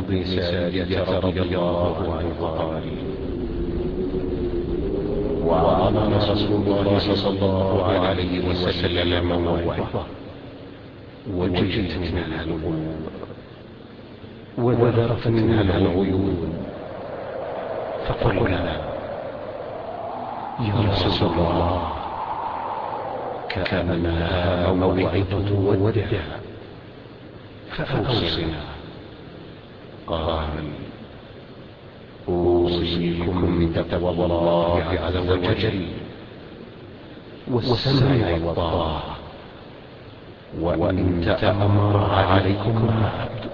بن سارية رضي الله عنه قال: وعظنا رسول الله صلى الله عليه وسلم موعظة وجلت منها القلوب وذرفت منها العيون، فقلنا: يا رسول الله، كأنها موعظة ودع، فأوصنا. قال: أوصيكم بتقوى الله عز وجل والسمع والطاعة، وإن تأمر عليكم عبد،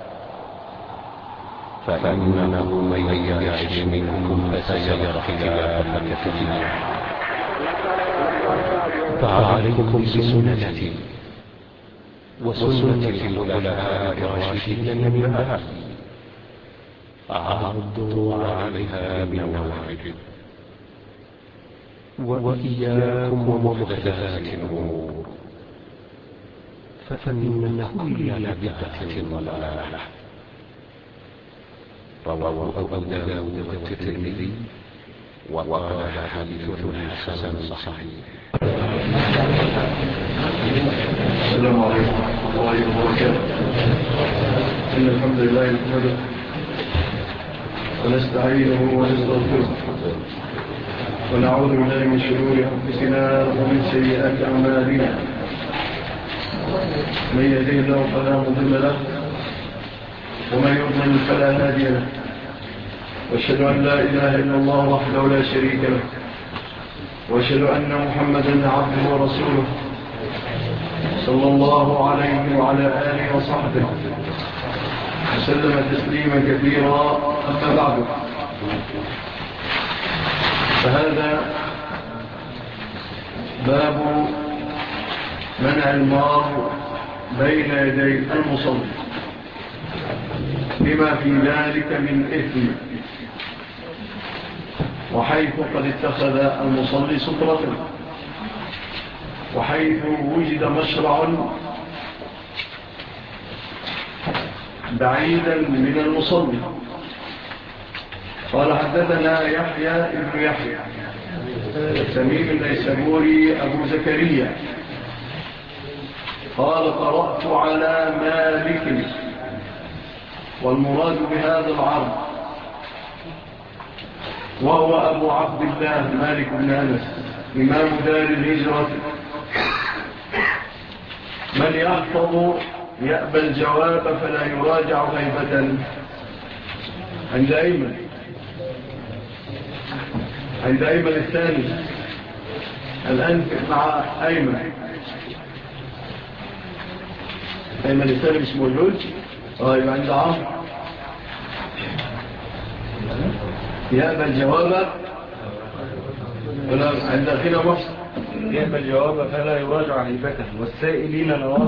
فإنه من يعش منكم فسيرى اختلافا كثيرا، فعليكم بسنتي وسنة الخلفاء الراشدين من بعدي، عضوا عليها بالنواجذ، وإياكم ومحدثات الأمور، فإن كل بدعة ضلالة. رواه أبو داود والترمذي وقال حديث حسن صحيح. السلام عليكم ورحمة الله وبركاته. إن الحمد لله نحمده ونستعينه ونستغفره ونعوذ بالله من شرور أنفسنا ومن سيئات أعمالنا. من يهده الله فلا مضل له ومن يضلل فلا هادي له، واشهد أن لا إله إلا الله وحده لا شريك له، واشهد أن محمدا عبده ورسوله صلى الله عليه وعلى آله وصحبه وسلم تسليما كثيرا. أما بعد، فهذا باب منع المار بين يدي المصلي بما في ذلك من إثم، وحيث قد اتخذ المصلي سترة، وحيث وجد مشرع بعيدا من المصلي. قال: حدثنا يحيى ابن يحيى تميم النيسابوري أبو زكريا قال: قرأت على مالك، والمراد بهذا العرض وهو أبو عبد الله مالك بن أنس إمام دار الهجرة، من يحفظ يأبى الجواب فلا يراجع غيبة. عند أيمن الثاني الآن مع أيمن الثاني مش موجود. يبقى عند عمرو يأبى الجواب عند أخينا مصر يأبى الجواب فلا يراجع غيبته، والسائلين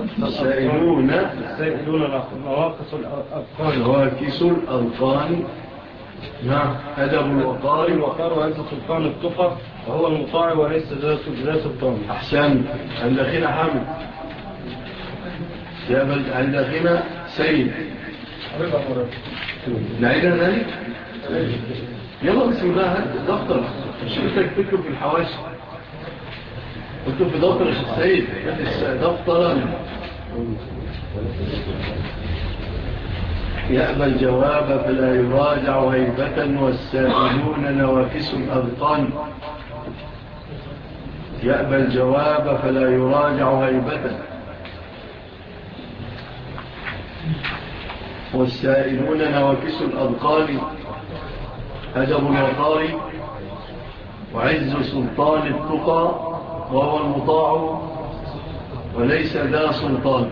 نواقص الأذقان. نواقص الأذقان. نعم. أدب الوقار وعز سلطان التقى، وهو المطاع وليس ذا سلطان. أحسن. عند أخينا حامد عند أخينا سيد. نعيدها ذلك. يلا بسم الله. دفتر شريتك تكتب في الحواشي، اكتب في دفتر السيد دفترا. يأبى الجواب فلا يراجع هيبة، والسائلون نواكس الأذقان. يأبى الجواب فلا يراجع هيبة، والسائلون نواكس الأذقان. أدب الوقار وعز سلطان التقى، وهو المطاع وليس ذا سلطان.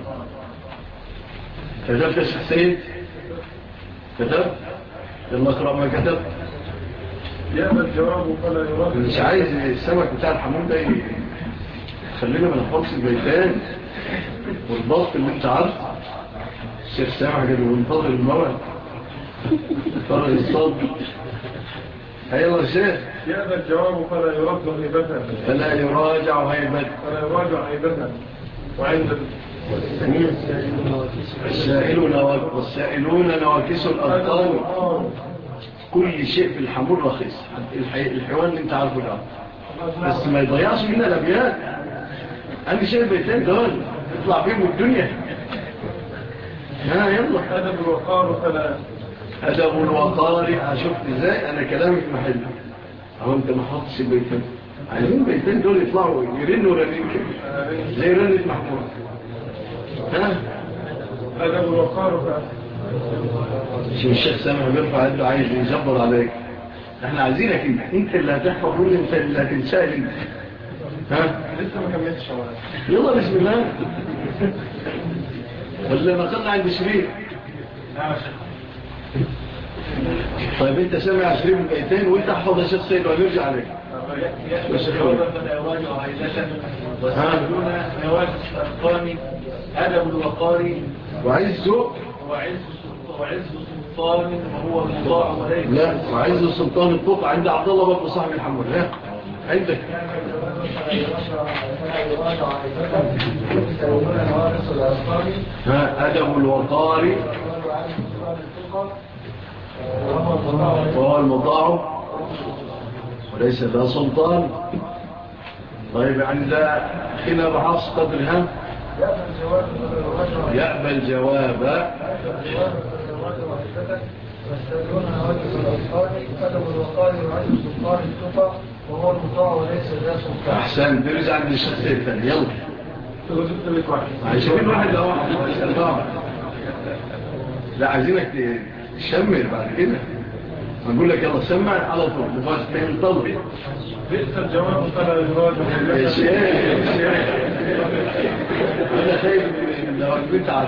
كتبت يا شيخ سيد؟ كتب؟ يلا اقرأ ما كتب. يأبى الجواب فلا يراجع. مش عايز السمك بتاع الحمود ده خلينا من الحرص البيتان والضغط اللي انت عارف. الشيخ سامع كده وانتظر الموعد، انتظر الصدر. ايوه يا شيخ. يأبى الجواب فلا يراجع هيبته، فلا يراجع هيبته. وعند والسائلون نواكس الأبطال. كل شيء في الحمول رخيص، الحيوان اللي انت عارفه ده، بس ما يضيعش منها الأبيات. أنا شيء بيتين دول يطلع بيهم الدنيا. يلا. أدب الوقار فلا أدب الوقار. أشوف إزاي أنا كلامي في محل أهو. أنت ما حطش البيتين، عايزين البيتين دول يطلعوا يرنوا رنين كده زي رنة محمود. أدب الوقار فلا. شو الشيخ سامح بيرفع يده عايز يجبر عليك. احنا عايزينك انت اللي هتحفظ قول انت اللي هتنسال انت. لسه ما كملتش يلا بسم الله. ولا ما قلنا عند شريف. طيب انت سامع شريف البيتين وانت احفظ يا شيخ سيد وهنرجع عليك. أدب الوقار وعزه سلطان وهو المطاع وليس. لا، وعز سلطان الطوق عند عبد الله بن صاحب الحمول. ها عندك أدب الوقار وهو المطاع وليس ذا سلطان. طيب عند أخينا بحفص قدرها يأبى الجواب والسائلون نواكس الأطفال. أدب الوقار وعز سلطان التقى وهو المطاع وليس ذا سلطان. أحسن. نرجع عند الشخصية الثانية. يلا عايزين واحد أو واحد. لا عايزينك تشمر بعد كده. نقول لك يلا سمع على طول نفاش تاني طلبي. بئس الجواب فلا يراجع. يا شيخ أنا خايف من لو كنت عارف.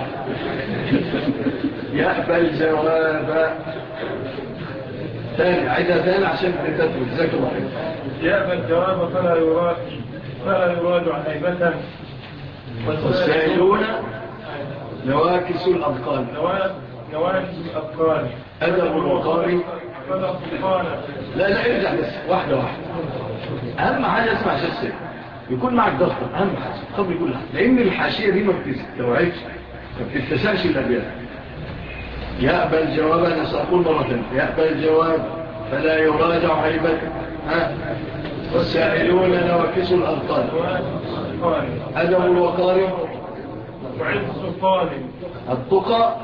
يأبى الجواب ثاني. عيدها ثاني عشان انت تذاكر واحد. يأبى الجواب فلا يراجع هيبة. والسائلون نواكس الأبطال. نواكس الأبطال. أدب الوقار فلا سلطان. لا ارجع بس واحدة واحدة. أهم حاجة اسمع شخصية يكون معك دفتر. أهم حاجة قبل كل حاجة، لأن الحاشية دي ما بتستوعبش ما بتتسعش الأبيات. يأبى الجواب. أنا سأقول مرة ثانية. يأبى الجواب فلا يراجع هيبة. والسائلون نواكس الأبطال. أدب الوقار وعز سلطان التقى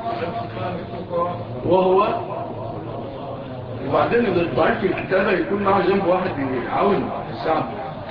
وهو. وبعدين الضعيف في الكتابة يكون معه جنب واحد يعاون الساعة.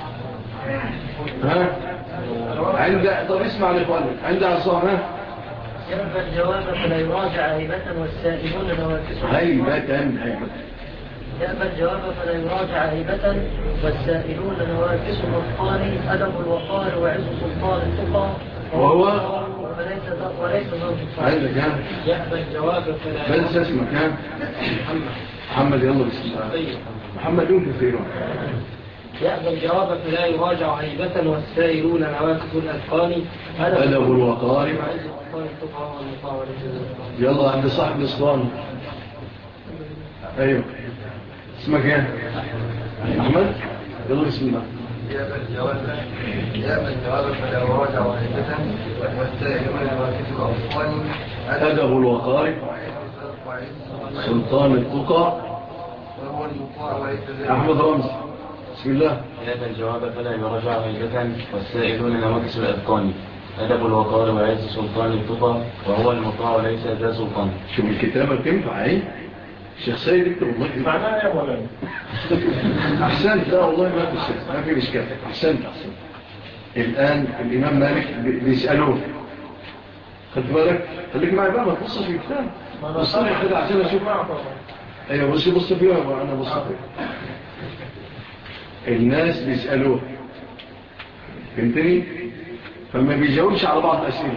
طب اسمع لإخوانك عند عصام. يأبى الجواب فلا يراجع هيبة والسائلون نواكس. هيبة. يأبى الجواب فلا يراجع هيبة والسائلون نواكس الأطفال. أدب الوقار وعز سلطان التقى وهو وليس ذا سلطان. عندك يأبى الجواب فلا بس اسمك محمد. يلا بسم الله. محمد دون كثيرون. يأبى الجواب فلا يراجع هيبة والسائلون نواكس الأثقال. أدب الوقار. يلا عند صاحب الاسطوانة. ايوه اسمك ايه؟ احمد. يلا بسم الله. يأبى الجواب فلا يراجع هيبة والسائلون نواكس الأطفال. أدب الوقار سلطان التقى وهو المطاع وليس ذا. أحمد رمز. بسم الله. يأبى الجواب فلا يراجع هيبة والسائلون نواكس الأذقان. أدب الوقار وعز سلطان التقى وهو المطاع وليس ذا سلطان. شوف الكتابة تنفع ايه؟ الشخصية دي والله معناها يا مولانا. أحسنت. لا والله ما في إشكال. أحسنت. الآن الإمام مالك بيسألوه. خد بالك خليك معي بقى ما تبصش في الكتاب. بص لي كده عشان أشوف. أيوة بص فيها أنا بص فيها. الناس بيسألوه فهمتني؟ فما بيجاوبش على بعض الأسئلة.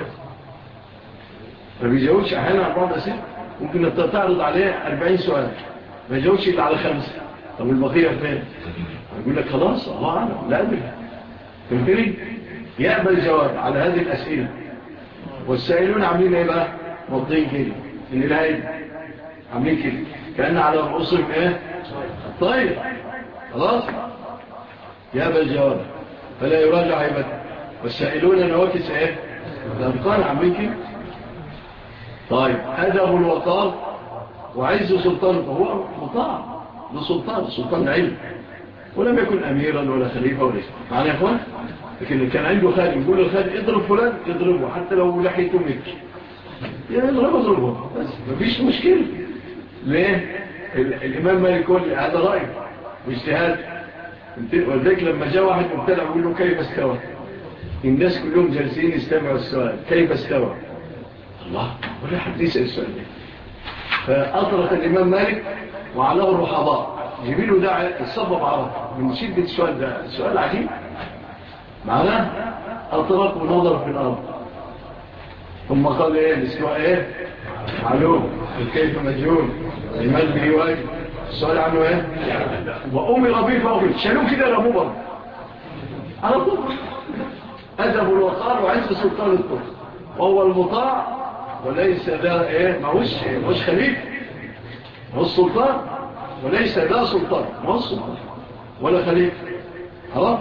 ما بيجاوبش أحيانا على بعض الأسئلة. ممكن تعرض عليه 40 سؤال ما يجاوبش إلا على 5. طب البقية فين؟ يقول لك خلاص الله أعلم لا أدري. فهمتني؟ يأبى الجواب على هذه الأسئلة. والسائلون عاملين ايه بقى؟ موضين كده من الهيد عاملين كده كأن على رؤوسهم ايه؟ طيب خلاص. يأبى الجواب فلا يراجع هيبته. والسائلون نواكس ايه؟ الأبطال عاملين كده. طيب أدب الوقار وعز سلطان، فهو مطاع لسلطان علم، ولم يكن أميرا ولا خليفة ولا شيء معنى يا أخوان. لكن كان عنده خادم يقول للخادم اضرب فلان، يضربه حتى لو لحيته متر يضربه، بس مفيش مشكلة. ليه؟ الإمام مالك يقول هذا رأي واجتهاد. ولذلك لما جاء واحد مبتدع يقول له كيف استوى، الناس كلهم جالسين يستمعوا السؤال كيف استوى، الله ولا حد يسأل السؤال ده. فأطرق الإمام مالك وعلاه الرحضاء جبيله داعي الصبب عرض من شدة السؤال ده، السؤال عجيب معناه. أطرق ونظر في الأرض ثم قال إيه الاستواء إيه معلوم، كيف مجهول، لمن به واجب، السؤال عنه إيه وأمر به فأمر شالوه كده رموه برضه على طول. أدب الوقار وعز سلطان الطرق، وهو المطاع وليس ده إيه ماهوش خليفة، هو السلطان وليس ده سلطان، ما هو السلطان ولا خليفة. خلاص.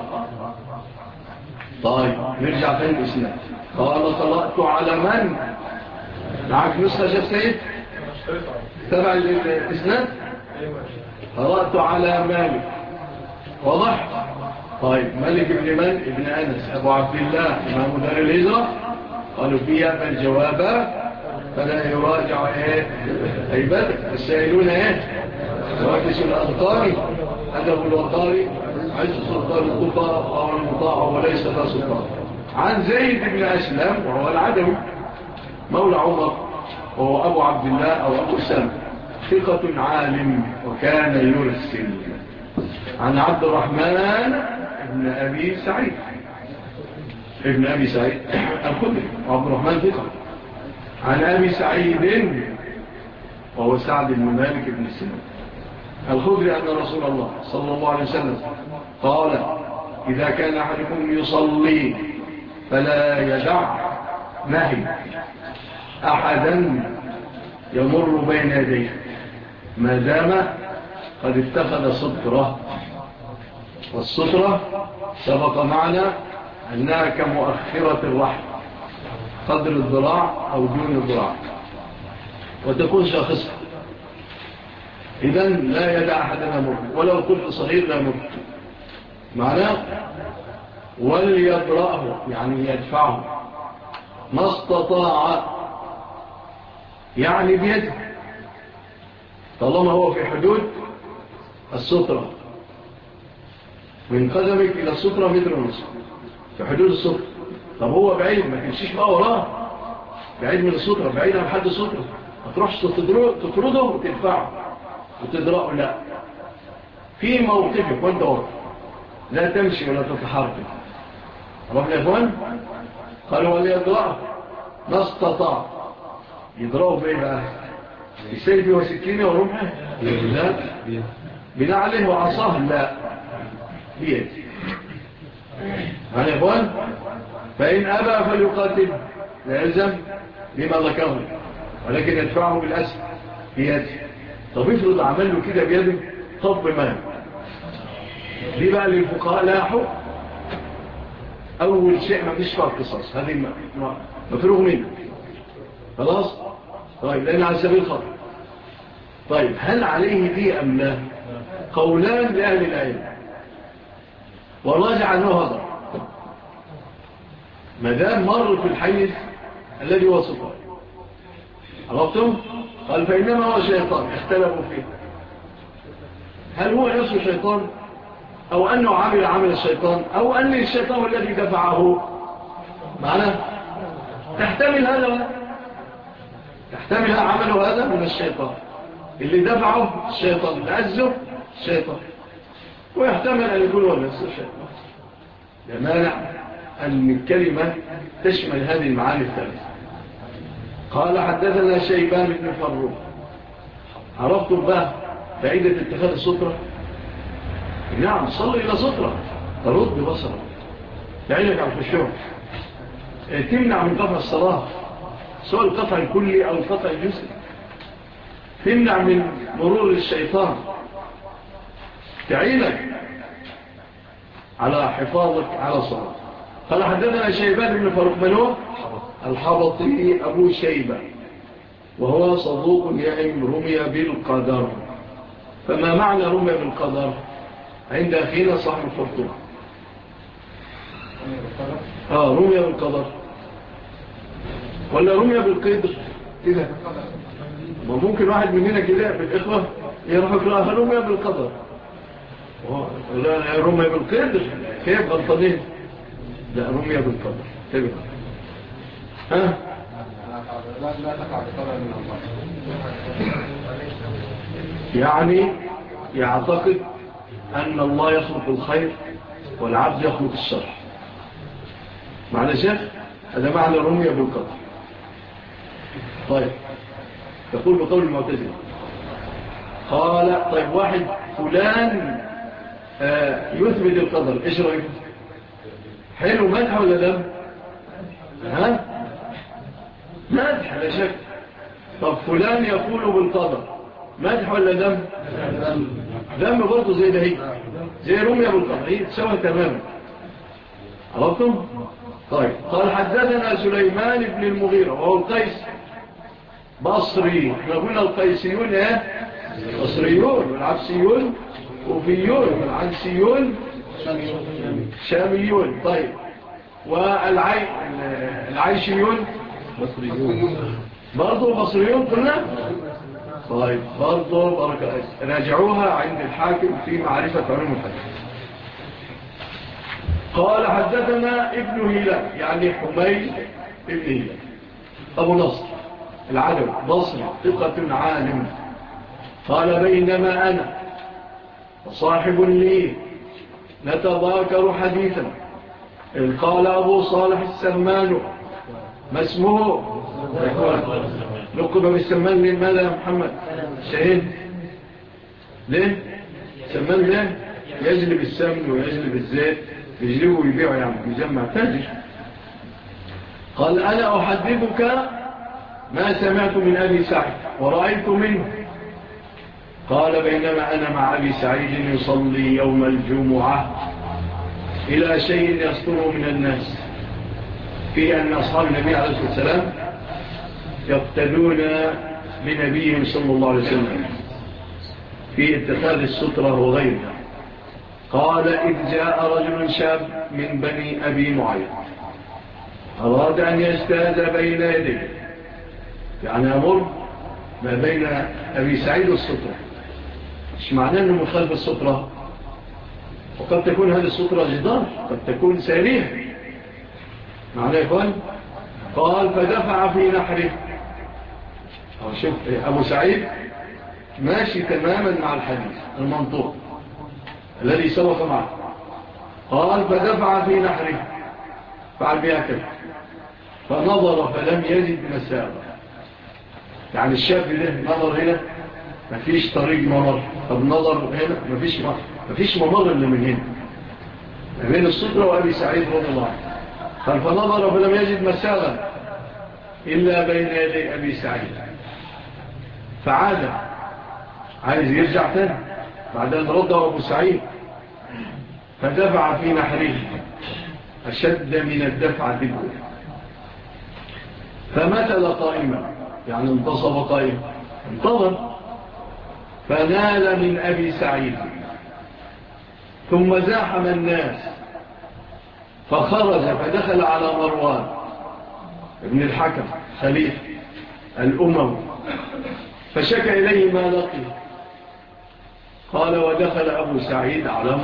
طيب نرجع تاني الإسلام. قال قرأت على من معك نسخة شيخ سيد تبع الإسلام؟ قرأت على مالك، واضح؟ طيب مالك ابن من؟ ابن أنس أبو عبد الله إمام دار الهجرة. قالوا فيها الجواب فلا يراجع ايه عبادة السائلون ايه واكس الأذقان أدب الوقار عز سلطان الكفار أو المطاع وليس ذا سلطان. عن زيد بن أسلم وهو العدوي مولى عمر وهو أبو عبد الله أو أبو سلم ثقة عالم وكان يرسل. عن عبد الرحمن ابن أبي سعيد الخدري وعبد الرحمن ثقة. عن أبي سعيد وهو سعد بن مالك بن سنان الخدري أن رسول الله صلى الله عليه وسلم قال إذا كان أحدكم يصلي فلا يدع نهي أحدا يمر بين يديه ما دام قد اتخذ سطرة. والسطرة سبق معنا أنها كمؤخرة الرحم قدر الذراع أو دون الذراع وتكون شاخصة. إذن لا يدع أحدنا يمر ولو طفل صغير لا يمر معناه وليبرأه يعني يدفعه ما استطاع يعني بيده طالما هو في حدود السطرة من قدمك إلى السطرة متر ونصف في حدود السطرة. طب هو بعيد ما تمشيش بقى وراه بعيد من السطرة بعيد عن حد السطرة ما تروحش تطرده وتدفعه وتدرأه لا في موقفك وانت وقف لا تمشي ولا تتحرك. رب يا اخوان قالوا وليدرأه ما استطاع يدرأه بإيه بقى بسيفه وسكينه ورمحه لا بنعله وعصاه لا بيد. يا اخوان فإن أبى فليقاتل لا يلزم بما ذكره ولكن يدفعه بالأسف بيده. طب افرض عمل له كده بيده طب مال دي بقى للفقهاء لا حق. أول شيء ما فيش فيها القصاص هذه مفروغ منه خلاص. طيب لأن على سبيل الخطأ. طيب هل عليه دي أم لا؟ قولان لأهل العلم والراجع أنه هذا ما دام مر في الحيز الذي وصفه عرفتم؟ قال فإنما هو شيطان اختلفوا فيه هل هو نفسه شيطان أو أنه عمل الشيطان أو أن الشيطان الذي دفعه معنى تحتمل عمل هذا من الشيطان اللي دفعه الشيطان اللي عزه الشيطان ويحتمل أن يكون هو نفسه الشيطان. لا مانع أن الكلمة تشمل هذه المعاني الثلاثة. قال حدثنا شيبان بن فروخ عرفتم بقى فائدة اتخاذ السطرة؟ نعم صلي إلى سطرة ترد بصرك تعينك على الخشوع تمنع من قطع الصلاة سواء القطع الكلي أو القطع الجزئي تمنع من مرور الشيطان تعينك على حفاظك على الصلاة. قال حدثنا شيبان بن فاروق منه الحبطي أبو شيبة وهو صدوق يهم رمي بالقدر. فما معنى رمي بالقدر عند أخينا صاحب الخرطوم؟ رمي بالقدر ولا رمي بالقدر كده؟ ما ممكن واحد مننا كده بالإخوة يروح يقرأها رمي بالقدر، لا رمي بالقدر كيف غلطانين؟ لا رمي بالقدر تبقى لا تقع بقدر من الله، يعني يعتقد أن الله يخلق الخير والعبد يخلق الشر. معنى شيخ هذا معنى رمي بالقدر. طيب يقول بقول المعتزلة قال طيب واحد فلان يثبت القدر ايش رأيك؟ حلو مدح ولا دم؟ مدح لا شك. طب فلان يقول بالقدر مدح ولا دم؟ دم برضه زي ده هي زي رمي بالقدر هي تسوى تماما. عرفتم؟ طيب قال حدثنا سليمان بن المغيرة وهو القيس بصري. احنا قلنا القيسيون بصريون والعبسيون كوفيون والعنسيون شاميون. طيب والعيشيون بصريون برضو بصريون قلنا. طيب برضو بركة راجعوها عند الحاكم في معرفة علوم الحديث. قال حدثنا ابن هلال يعني حميد ابن هلال أبو نصر العدوي بصري ثقة عالم. قال بينما أنا وصاحب لي نتذاكر حديثا إذ قال أبو صالح السمان ما اسمه لقب بالسمان لماذا يا محمد شهيد ليه سمان ليه يجلب السمن ويجلب الزيت يجلبه ويبيعه يعني يجمع تاجر. قال أنا أحدثك ما سمعت من أبي سعيد ورأيت منه. قال بينما أنا مع أبي سعيد يصلي يوم الجمعة إلى شيء يصدر من الناس في أن أصحاب النبي عليه الصلاة والسلام يقتدون بنبيهم صلى الله عليه وسلم في اتخاذ السترة وغيرها. قال إذ جاء رجل شاب من بني أبي معيط أراد أن يجتاز بين يديه يعني أمر ما بين أبي سعيد والسترة. مش معناه أنه مخالف السترة وقد تكون هذه السترة جدار قد تكون سارية معناه يقول. قال فدفع في نحره. شوف أبو سعيد ماشي تماما مع الحديث المنطوق الذي سبق معه. قال فدفع في نحره فعل بها كذا فنظر فلم يجد مساغا. يعني الشاب ده نظر هنا مفيش طريق ممر. طب نظر هنا مفيش ممر إلا من هنا بين السترة وأبي سعيد رضي الله عنه. قال فنظر فلم يجد مساغا إلا بين يدي أبي سعيد فعاد عايز يرجع تاني بعد أن رضى أبو سعيد فدفع في نحره أشد من الدفع الأولى فمثل قائما يعني انتصب قائما انتظر فنال من أبي سعيد ثم زاحم الناس فخرج فدخل على مروان ابن الحكم خليفة الأموي فشكى إليه ما لقي. قال ودخل أبو سعيد على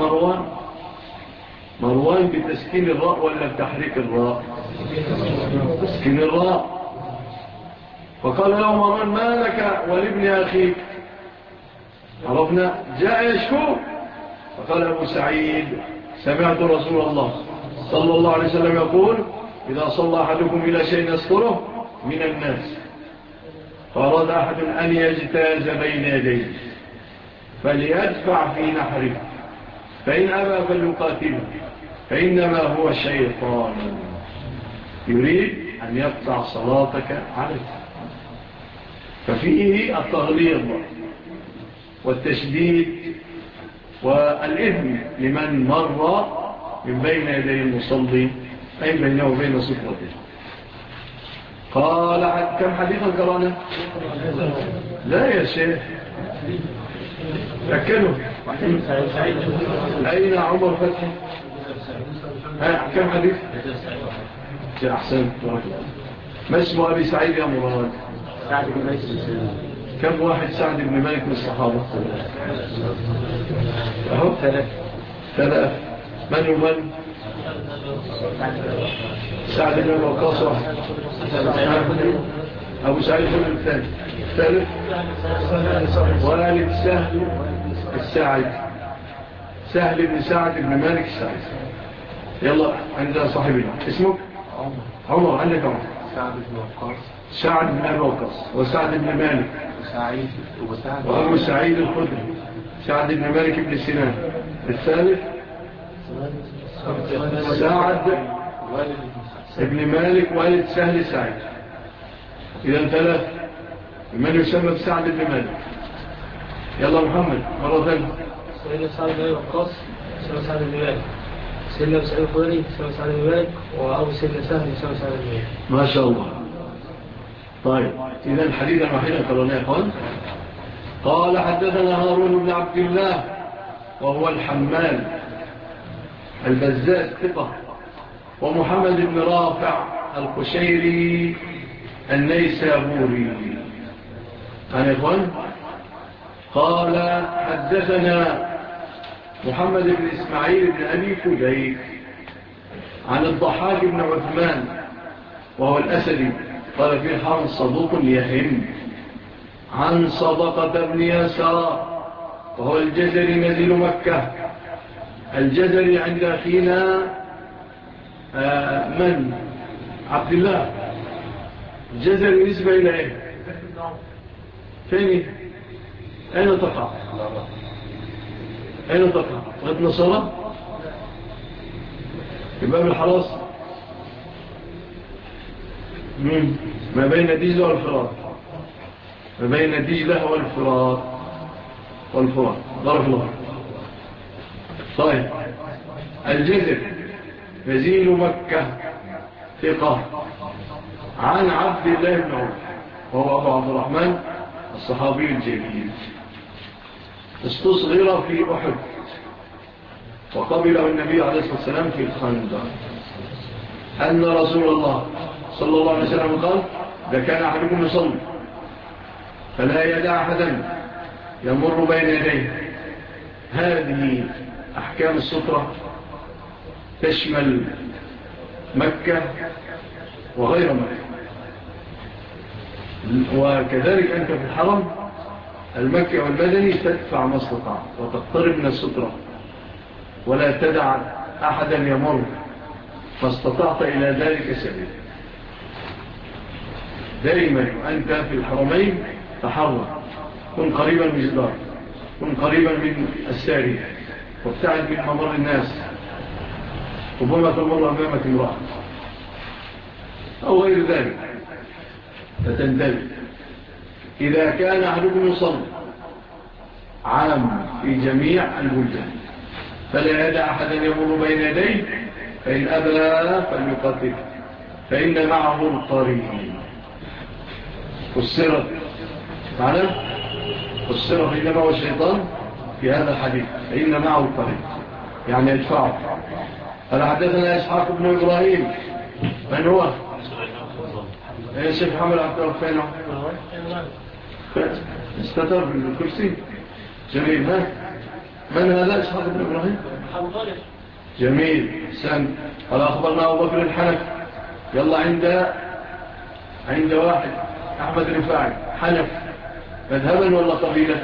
مروان بتسكين الراء ولا بتحريك الراء؟ تسكين الراء. فقال له مروان ما لك ولابن أخيك؟ عرفنا جاء يشكو. فقال أبو سعيد سمعت رسول الله صلى الله عليه وسلم يقول إذا صلى أحدكم إلى شيء يستره من الناس فأراد أحد أن يجتاز بين يديه فليدفع في نحره فإن أبى فليقاتله فإنما هو شيطان يريد أن يقطع صلاتك عليه. ففيه التغليظ والتشديد والإثم لمن مر من بين يدي المصلي أي بينه وبين صفته. قال كم حديثا قرانا؟ لا يا شيخ أكلوا. أين عمر فتحي؟ كم حديث؟ أحسن. ما اسمه أبي سعيد يا مراد؟ سعد بن مالك. كم واحد سعد بن مالك من الصحابة؟ أهو ثلاث. من ومن؟ سعد بن وقاص واحد. أبو سعيد بن الثاني. الثالث والد سهل الساعد، سهل بن سعد بن مالك الساعد. يلا عند صاحبنا اسمك عمر. عندك عمر. سعد بن وقاص. سعد بن أبي وقاص وسعد بن مالك وأبو سعيد الخدري سعد بن مالك بن سنان. الثالث سعد بن مالك والد سهل سعيد. إذا ثلاث. من يسمى بسعد بن مالك؟ يلا محمد مرة ثانية. سيدنا سعد بن وقاص سيدنا سعد بن مالك، سيدنا سعيد الخدري سيدنا سعد بن مالك، وأبو سيدنا سهل سيدنا سعد بن مالك. ما شاء الله. طيب إذا الحديث الوحيد قالنا قال حدثنا هارون بن عبد الله وهو الحمال البزاز ثقة، ومحمد بن رافع القشيري النيسابوري. عن إخوان قال حدثنا محمد بن إسماعيل بن أبي فديك عن الضحاك بن عثمان وهو الأسدي قال فيه حرم صدوق يهم. عن صدقة بن يسار وهو الجزري نزيل مكة. الجزري عند أخينا من؟ عبد الله. الجزري نسبة إلى إيه؟ فين؟ أين تقع؟ أين تقع؟ غد نصرة؟ في باب الحراس ما بين دجلة والفرات. ما بين دجلة والفرات. بارك الله. طيب الجزر نزيل مكة ثقة. عن عبد الله بن عمر وهو أبو عبد الرحمن الصحابي الجليل. استصغر في أحد وقبله النبي عليه الصلاة والسلام في الخندق. أن رسول الله صلى الله عليه وسلم قال إذا كان أحدكم يصلي فلا يدع أحدا يمر بين يديه. هذه أحكام السترة تشمل مكة وغير مكة، وكذلك أنت في الحرم المكي والمدني تدفع ما استطاع وتقترب من السترة ولا تدع أحدا يمر ما استطعت إلى ذلك سبيل. دائما أنت في الحرمين تحرم، كن قريبا من الجدار، كن قريبا من الساري، وابتعد من ممر الناس، ربما تمر أمامك امرأة أو غير ذلك فتندل. إذا كان أحدكم يصلي عام في جميع البلدان فلا يدع أحدا يمر بين يديه، فإن أبى فليقاتل فإن معه القرين. فسرت معنا فسرت إنما هو الشيطان في هذا الحديث، فإن معه القرين يعني يدفعه. فلحدثنا إسحاق بن إبراهيم. من هو؟ يا شيخ محمد عبد الرحمن استتر بالكرسي. جميل. ها من هذا؟ إسحاق بن إبراهيم. جميل. سن. قال أخبرنا أبو بكر الحنف. يلا عند واحد أحمد رفاعي. حنف مذهبا ولا قبيلة؟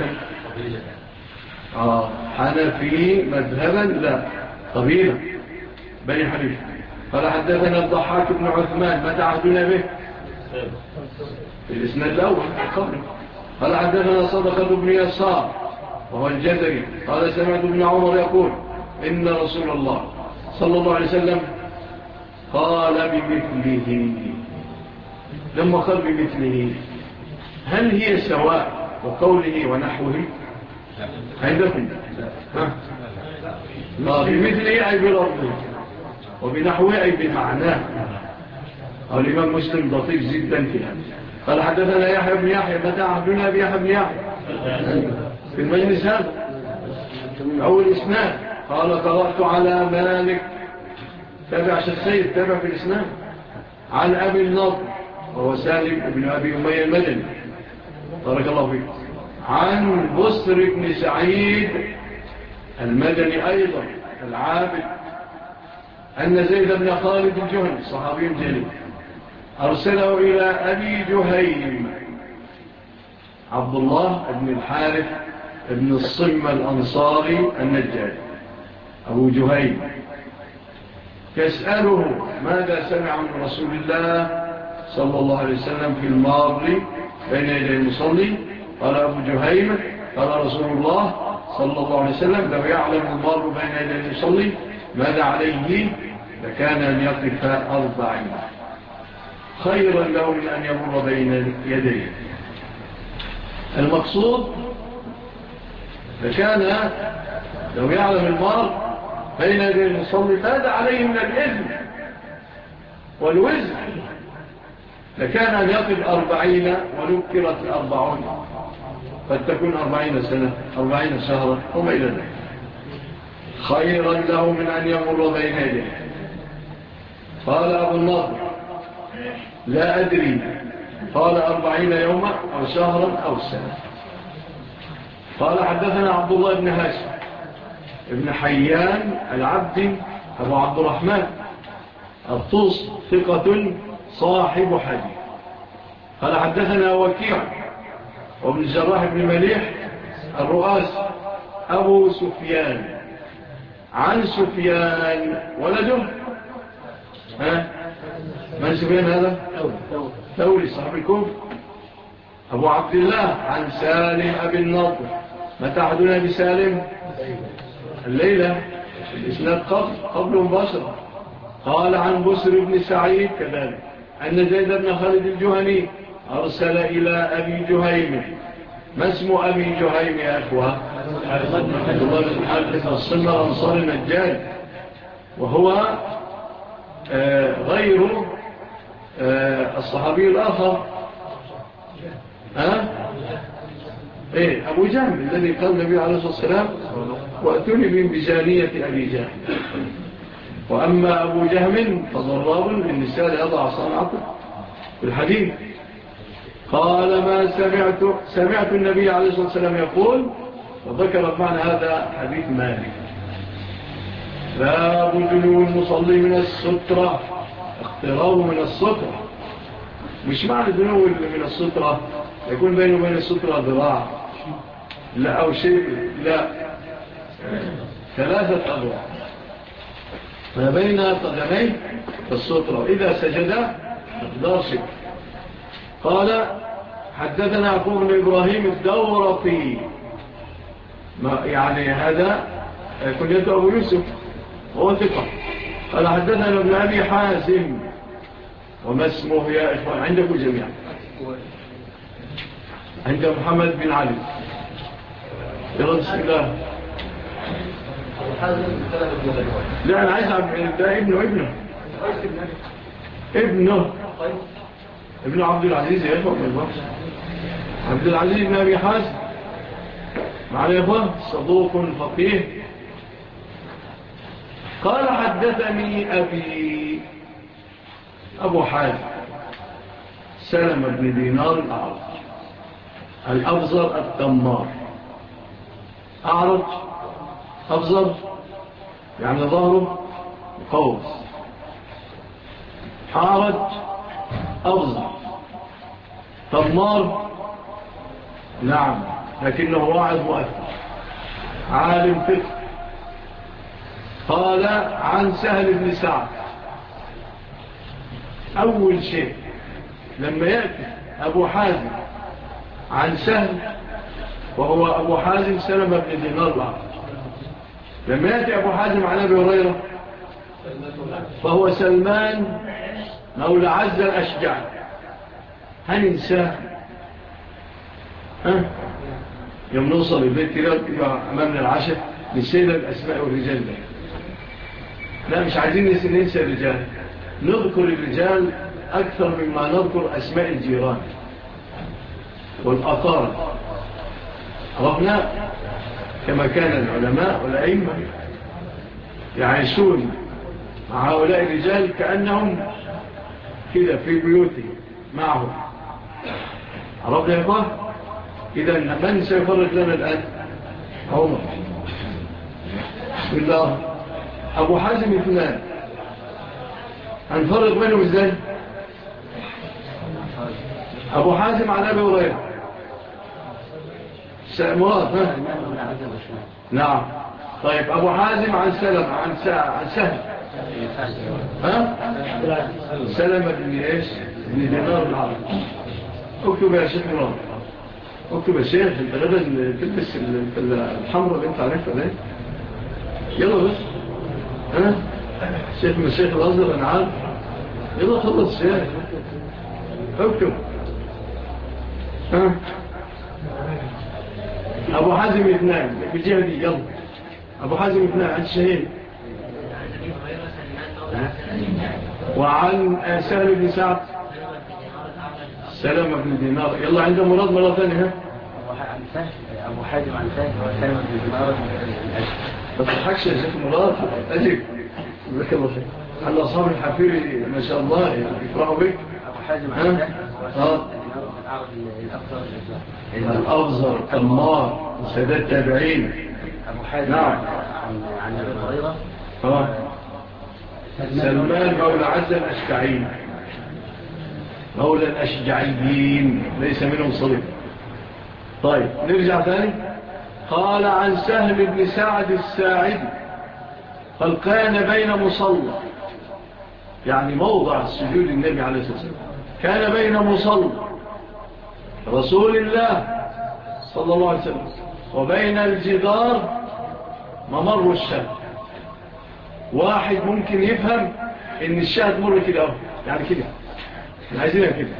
حنفي مذهبا لا قبيلة بني حنيفة. قال حدثنا الضحاك بن عثمان. متى عهدنا به؟ الإسناد الأول قبله. قال حدثنا صدقة بن يسار وهو الجزري قال سمعت ابن عمر يقول إن رسول الله صلى الله عليه وسلم قال بمثله. لما قال بمثله هل هي سواء وقوله ونحوه عندكم؟ بمثله أي بالأرض. وبنحوه أي بمعناه. والإمام مسلم لطيف جدا فيها. قال حدثنا يحيى بن يحيى. متى عبدنا بيحيى بن يحيى في المجلس هذا أول إسناد. قال قرأت على مالك، تابع شخصية، تابع في الإسناد، عن أبي النضر وهو سالم بن أبي أمية المدني بارك الله فيك، عن بصر بن سعيد المدني أيضا العابد، أن زيد بن خالد الجهني صحابي جليل أرسله إلى أبي جهيم عبد الله بن الحارث بن الصمة الأنصاري النجاري أبو جهيم، يسأله ماذا سمع من رسول الله صلى الله عليه وسلم في المار بين يدي المصلي. قال أبو جهيم قال رسول الله صلى الله عليه وسلم لو يعلم المار بين يدي المصلي ماذا عليه لكان أن يقف 40 خيرا له من أن يمر بين يديه. المقصود لكان لو يعلم المار بين يدي المصلي ماذا عليه من الإذن والوزن لكان أن يقف 40 ونكرت 40 قد تكون 40 سنة 40 شهرا وما إلى ذلك خيرا له من أن يمر بين يديه. قال أبو النضر لا أدري، قال 40 يوما أو شهرا أو سنة. قال حدثنا عبد الله بن هاشم ابن حيان العبدي أبو عبد الرحمن الطوس ثقة صاحب حديث. قال حدثنا وكيع وابن الجراح بن مليح الرؤاس أبو سفيان عن سفيان ولده من سفيان هذا؟ ثوري صاحب الكوفة أبو عبد الله عن سالم أبي النضر. متى عهدنا بسالم؟ الليلة الإسناد قبل مباشرة. قال عن بسر بن سعيد كذلك أن زيد بن خالد الجهني أرسل إلى أبي جهيم. ما اسم أبي جهيم يا أخوة؟ عبد الله بن الحارث الصمة الأنصار النجاري، وهو غير الصحابي الآخر أبو جهم الذي قال النبي عليه الصلاة والسلام وأتوني من بجانية أبي جهم. وأما أبو جهم فضراب للنساء يضع صنعته في الحديث. قال ما سمعت النبي عليه الصلاة والسلام يقول، وذكر معنى هذا حديث مالك باب جلو المصلي من السترة، اقترابه من السترة. مش معنى جلو من السترة يكون بينه وبين السترة ذراع لا أو شيء، لا 3 أذرع ما بين قدميه السترة، إذا سجد مقدار شيء. قال حدثنا يعقوب بن إبراهيم الدورقي، يعني هذا كنيته أبو يوسف وهو ثقة. قال حدثنا ابن أبي حازم. وما اسمه يا إخوان عندكم جميعا؟ عند محمد بن علي. يلا بسم الله. لا أنا عايز ده ابنه ابن عبد العزيز يا إخوان. عبد العزيز بن أبي حازم معنا يا إخوان صدوق فقيه. قال حدثني أبو حازم سلم بن دينار الأبزر التمار. أعرج أبزر يعني ظهره قوس، حارج أبزر، تمار نعم لكنه واعظ مؤثر عالم فقه. قال عن سهل بن سعد. أول شيء لما يأتي أبو حازم عن سهل وهو أبو حازم سلمة بن دينار الأعرج، لما يأتي أبو حازم عن أبي هريرة فهو سلمان مولى عز الأشجع. هننساه يوم نوصل البيت كده أمامنا العشاء نسينا الأسماء والرجال ده. لا مش عايزين ننسى الرجال، نذكر الرجال أكثر مما نذكر أسماء الجيران والأقارب. عرفنا كما كان العلماء والأئمة يعيشون مع هؤلاء الرجال كأنهم كده في بيوتهم معهم. عرفنا يا إخوان؟ إذا من سيفرج لنا الآن؟ عمر. بسم الله. أبو حازم 2 هنفرق بينهم إزاي؟ أبو حازم عن أبي هريرة. مراد ها؟ نعم. طيب أبو حازم عن سلم عن سهل ها؟ سلم بن إيش؟ بن دينار العربي. اكتب يا شيخ مراد، اكتب يا شيخ. انت غدا تلبس الحمراء اللي انت عارفها ده. يلا بس ها؟ شيخ من الشيخ الأصغر أنا عارف. يلا خلص شيخ، اكتب ها؟ أبو حازم 2 بالجهة دي. يلا أبو حازم 2 عن الشهيد وعن سهل بن سعد سلم بن دينار. يلا عند مراد مرة ثانية. أبو حازم عن سهل وسلم بن دينار. ما تضحكش يا شيخ مراد، أجب بك الله خير. على أصحاب الحفير ما شاء الله يفرحوا بك. أبو حازم عن سهل وسلم الأفضل المار وسادات التابعين. أبو حازم نعم. عن أبي هريرة. سلمان مولى عزة الأشجعين، مولى الأشجعيين ليس منهم صليب. طيب نرجع ثاني. قال عن سهل بن سعد الساعدي قال كان بين مصلى، يعني موضع السجود النبي عليه الصلاة والسلام، كان بين مصلى رسول الله صلى الله عليه وسلم وبين الجدار ممر الشهد. واحد ممكن يفهم ان الشهد مر كده يعني كده، عايزينها كده،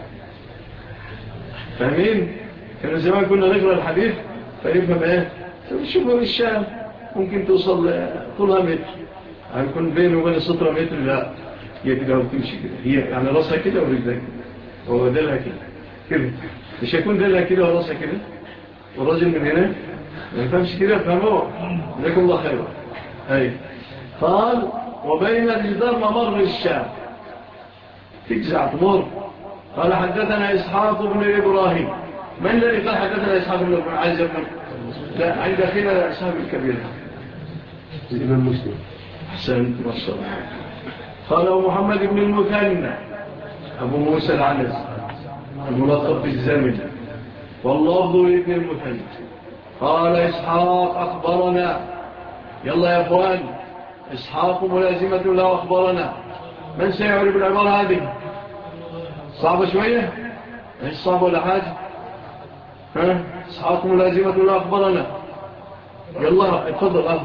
فاهمين؟ كانوا زمان كنا نقرأ الحديث فنفهم ايه. شوفوا الشهد ممكن توصل طولها متر، هيكون بينه وبين السطرة متر. لا هي كده وتمشي كده، هي يعني راسها كده ورجلها كده ودلها كده، مش هيكون دلها كده وراسها كده والراجل من هنا ما يفهمش كده. فهموا جزاكم الله خير. اي قال وبين الجدار ممر الشام، تجزع تمر. قال حدثنا إسحاق بن إبراهيم. من الذي قال حدثنا إسحاق بن إبراهيم؟ عايز ابن لا عند أخينا إسحاق الكبير الإمام مسلم. أحسنت ما شاء الله. قال محمد بن المثنى أبو موسى العنز الملقب بالزمن واللفظ لابن المثنى. قال إسحاق أخبرنا. يلا يا أخوان، إسحاق ملازمة له أخبرنا. من سيعرف العبارة هذه؟ صعبة شوية؟ مش صعبة ولا حاجة. ها؟ إسحاق ملازمة له أخبرنا. يلا اتفضل.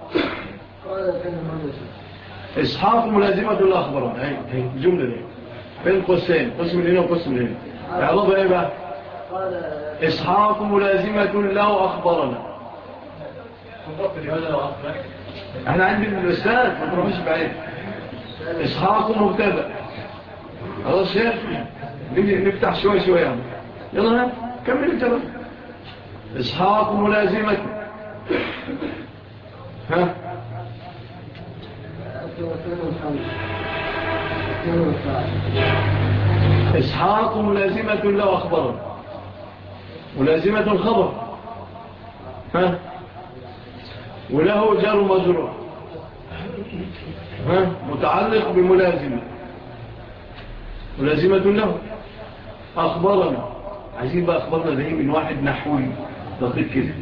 إسحاق ملازمة له أخبرنا. هي الجملة دي بين قوسين، قسم من هنا وقسم من هنا. اعرضها ايه بقى؟ إسحاق ملازمة له أخبرنا. احنا عندنا الأستاذ ما تروحش بعيد. إسحاق مبتدأ. خلاص شيخ نفتح شوي شوي يعني. يلا ها كمل انت بقى. إسحاق ملازمة ها إسحاق ملازمة له أخبرنا. ملازمة الخبر ها وله جار مجرور ها متعلق بملازمة. ملازمة له أخبرنا. عايزين بقى أخبرنا ده من واحد نحوي دقيق كده.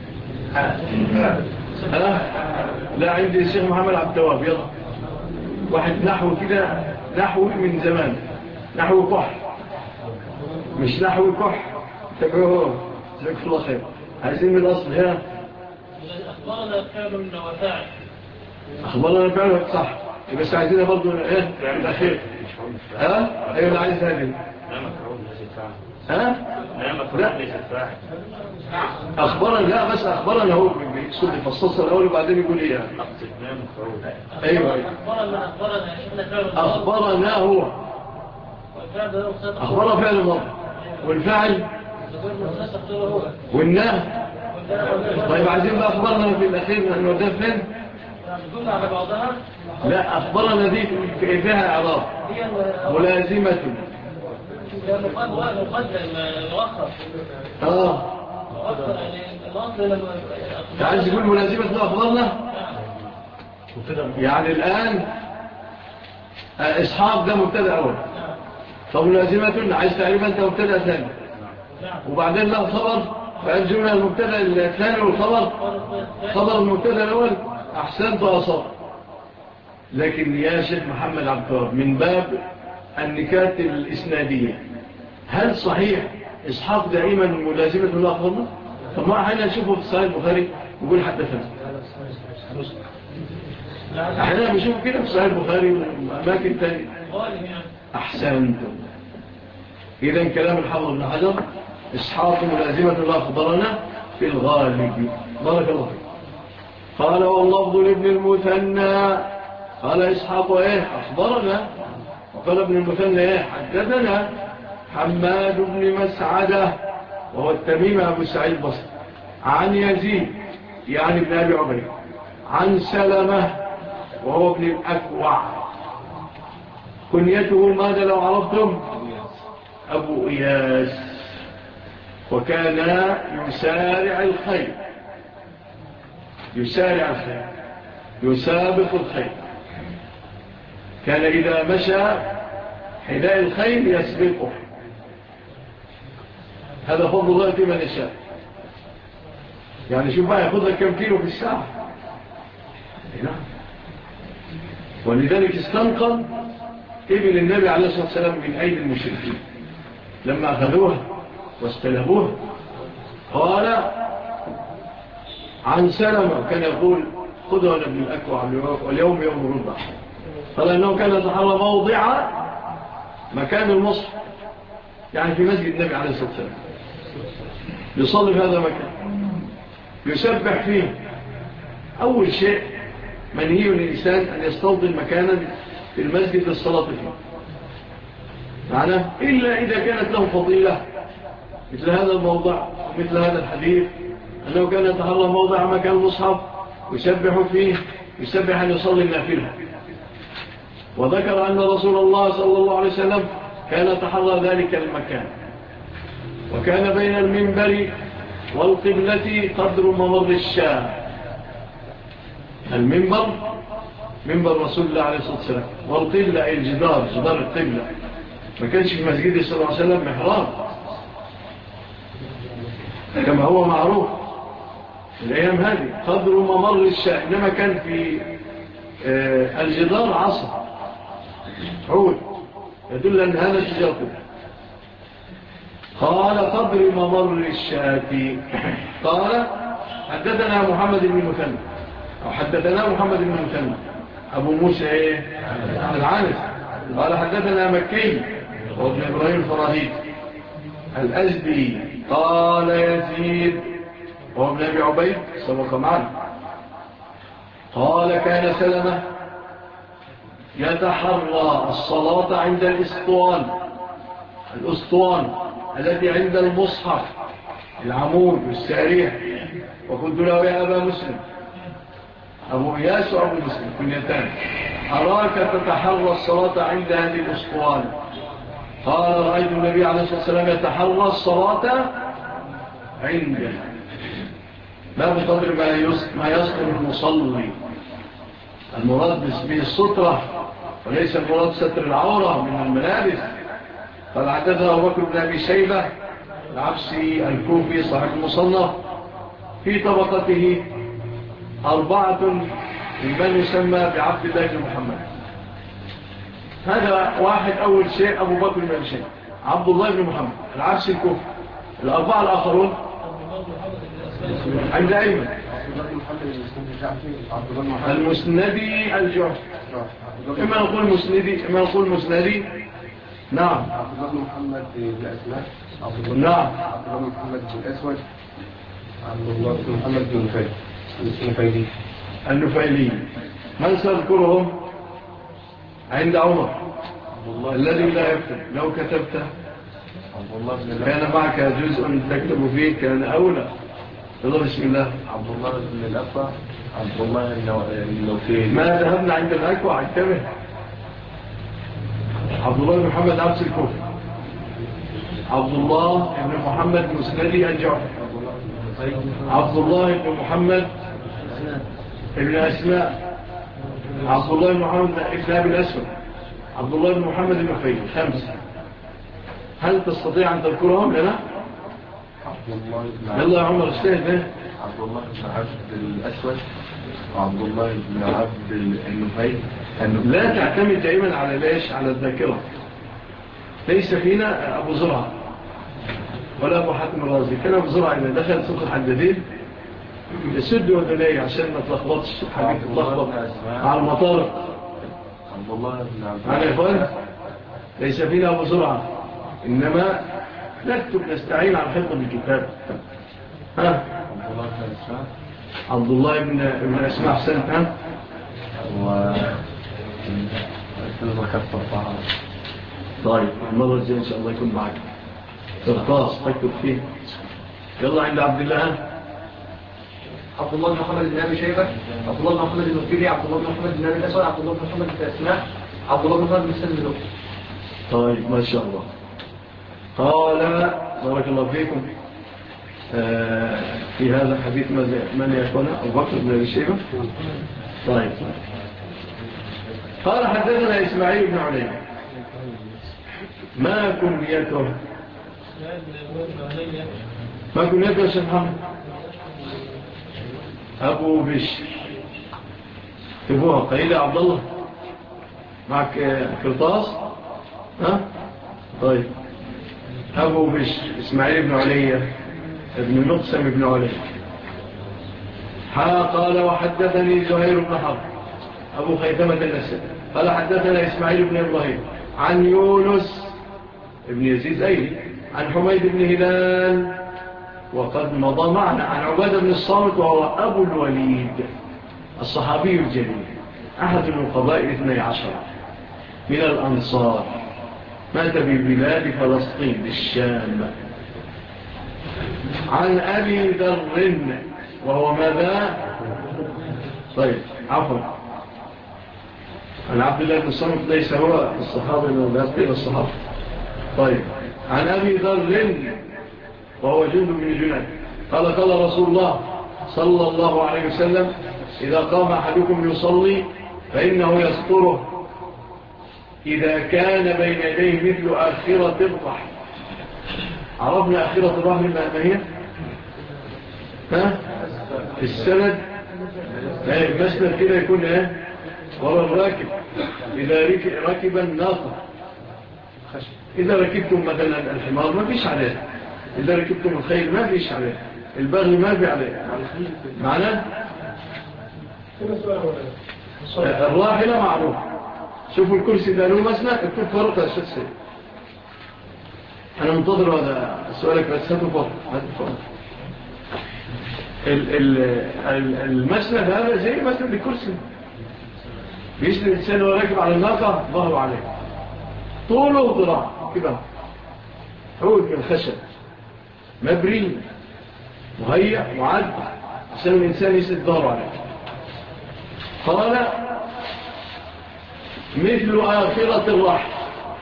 لا عندي الشيخ محمد عبد التواب. يلا واحد نحو كده، نحو من زمان، نحو كح مش نحو كح. تبعوه جزاك الله خير. عايزين من الأصل هنا أخبرنا فعل وفاعل. أخبرنا فعل صح، بس عايزينها برضو ايه الأخير. ايوه اللي عايز هذه. لا أخبرنا لا بس أخبرنا هو بيقصد يفصص الأول وبعدين يقول إيه أيوة أخبرنا هو أخبر فعل الماضي والفعل والنهي. طيب عايزين بقى أخبرنا في الأخير أنه ده فين؟ لا أخبرنا دي فيها إعراب ملازمة عايز يقول ملازمة أخبرنا يعني الآن إصحاب ده مبتدأ أول فملازمة عايز تعرف أنت مبتدأ ثاني وبعدين له خبر فأنجمنا المبتدأ الثاني والخبر خبر المبتدأ الأول أحسنت وأصاب. لكن يا شيخ محمد عبد الوهاب من باب النكات الإسنادية هل صحيح إصحاب دائما ملازمة الله أخبرنا؟ طب ما أحيانا نشوفه في صحيح البخاري يقول حدثنا أحيانا نشوفه كده في صحيح البخاري وأماكن تانية. أحسنتم. إذن كلام الحافظ بن حجر إصحاب ملازمة الله أخبرنا في الغالب. بارك الله فيك. قال واللفظ لابن المثنى قال إسحاق إيه أخبرنا وقال ابن المثنى إيه حدثنا حماد بن مسعدة وهو التميم أبو سعيد بصر عن يزيد يعني ابن أبي عبيد عن سلمة وهو ابن الأكوع كنيته ماذا لو عرفتم أبو إياس وكان يسارع الخير يسابق الخير كان إذا مشى حذاء الخيل يسبقه. هذا فضل الله في من يشاء. يعني شوف بقى يأخذ لك كم كيلو في الساعة. نعم. ولذلك استنقل إبل النبي عليه الصلاة والسلام من أيدي المشركين لما أخذوها واستلبوها. قال عن سلمة كان يقول خذوا ابن الأكوع واليوم يوم الربع. قال أنه كان يتحرى موضع مكان المصحف يعني في مسجد النبي عليه الصلاة والسلام يصلي في هذا المكان يسبح فيه. أول شيء منهي للإنسان أن يستوطن مكانا في المسجد للصلاة فيه معناه إلا إذا كانت له فضيلة مثل هذا الموضع ومثل هذا الحديث أنه كان يتحرى موضع مكان المصحف يسبح فيه يسبح أن يصلي النافلة. وذكر أن رسول الله صلى الله عليه وسلم كان يتحرى ذلك المكان وكان بين المنبر والقبلة قدر ممر الشاة. المنبر منبر رسول الله عليه الصلاة والسلام والقبلة أي الجدار جدار القبلة ما كانش في مسجد صلى الله عليه وسلم محراب كما هو معروف الأيام هذه قدر ممر الشاة إنما كان في الجدار عصا عود يدل أن هذا الشجار قال قدر ممر الشاة. قال حدثنا محمد بن مثنى أو حدثنا محمد بن مثنى أبو موسى العنس قال حدثنا مكي وابن إبراهيم الفراهيد الأزدي قال يزيد وابن أبي عبيد سبق معنا قال كان سلمة يتحرى الصلاة عند الأسطوان التي عند المصحف العمود والسارية. وقلت له يا أبا مسلم أبو إياس وأبو مسلم كنيتان أراك تتحرى الصلاة عند هذه الأسطوان. قال رأيت النبي عليه الصلاة والسلام يتحرى الصلاة عنده ما بقدر ما يصدر المصلي. المراد به السترة وليس المراد ستر العورة من الملابس. قال حدثنا أبو بكر بن أبي شيبة العبسي الكوفي صاحب المصنف في طبقته 4 ممن يسمى بعبد الله بن محمد. هذا واحد أول شيء أبو بكر بن أبي شيبة عبد الله بن محمد العبسي الكوفي. 4 الآخرون عند أيمن المسندي الجعفي إما نقول مسندي إما نقول مسندي. نعم عبد الله بن محمد بن الأسود نعم عبد الله بن محمد بن الأسود عبد الله بن محمد بن نفيل النفيلي. من سأذكرهم عند عمر الذي لا يكتب؟ لو كتبته كان معك جزء تكتب فيه كان أولى. يلا بسم الله. عبد الله بن الأقوى، عبد الله النوفيل. ما ذهبنا عند الأكوى عجبه. عبد الله بن محمد عبس الكوفي، عبد الله بن محمد مسندي الجعفي، عبد الله بن محمد ابن أسماء، عبد الله بن محمد ابن أبي الأسود، عبد الله بن محمد النفيل. 5. هل تستطيع أن تذكرهم لنا؟ يلا يا عمر اجتهد. عبد الله بن عبد الأسود وعبد الله بن عبد النفيل. لا تعتمد دائما على ليش على الذاكرة. ليس فينا أبو زرعة ولا أبو حاتم الرازي. كان أبو زرعة إذا دخل سوق الحدادين يسد ودنيه عشان ما تلخبطش حبيب تلخبط على المطار. عبد الله بن عبد على إخوان ليس فينا أبو زرعة، إنما نكتب نستعين على حفظ الكتاب. ها عبد الله بن أسماء حسن. ها طيب المرة الجاية إن شاء الله يكون معك ترقاص تكتب فيه. يلا عند عبد الله. عبد الله بن محمد بن أبي شيبة، عبد الله بن محمد بن نفيلي، عبد الله بن محمد بن أبي الأسود، عبد الله بن محمد بن أسماء، عبد الله بن محمد بن سلم له. طيب ما شاء الله. قال بارك الله فيكم. في هذا الحديث من يكون أبو بكر بن أبي شيبة. طيب قال حدثنا إسماعيل بن علي. ما كنيته؟ ما كنيته يا شيخ محمد؟ أبو بشر. تبوها قيلة عبد الله معك كرطاس. ها طيب أبو بشر إسماعيل بن علي ابن مقسم بن علي. قال وحدثني زهير بن حرب أبو خيثمة النسل قال حدثنا إسماعيل بن إبراهيم عن يونس ابن يزيد أيلي عن حميد بن هلال وقد مضى معنا عن عبادة بن الصامت وهو أبو الوليد الصحابي الجليل أحد النقباء 12 من الأنصار مات ببلاد فلسطين بالشام. عن أبي ذر وهو ماذا؟ طيب عفوا عن عبد الله بن الصامت ليس هو الصحابي من الصحابة. طيب عن أبي ذر وهو جند بن جناد قال قال رسول الله صلى الله عليه وسلم إذا قام أحدكم يصلي فإنه يسطره إذا كان بين يديه مثل آخرة الرحل. عرفنا آخرة الرحل ما هي؟ ها؟ السند المسند كده يكون وراء الراكب إذا ركب الناقة. إذا ركبتم مثلا الحمار ما فيش عليه، إذا ركبتم الخيل ما فيش عليه، البغل ما في عليه. معناه الراحلة معروف. شوفوا الكرسي ده له مسند اكتب فرق الشخصي. أنا منتظر هذا سؤالك بس هاتوا فرق. المسند هذا زي مسند الكرسي بيسند الإنسان وراكب على الناقة ظهره عليه طوله ذراع كده عود من الخشب مبري مهيأ معد عشان الإنسان يسند ظهره عليه. قال مثل آخرة الرحل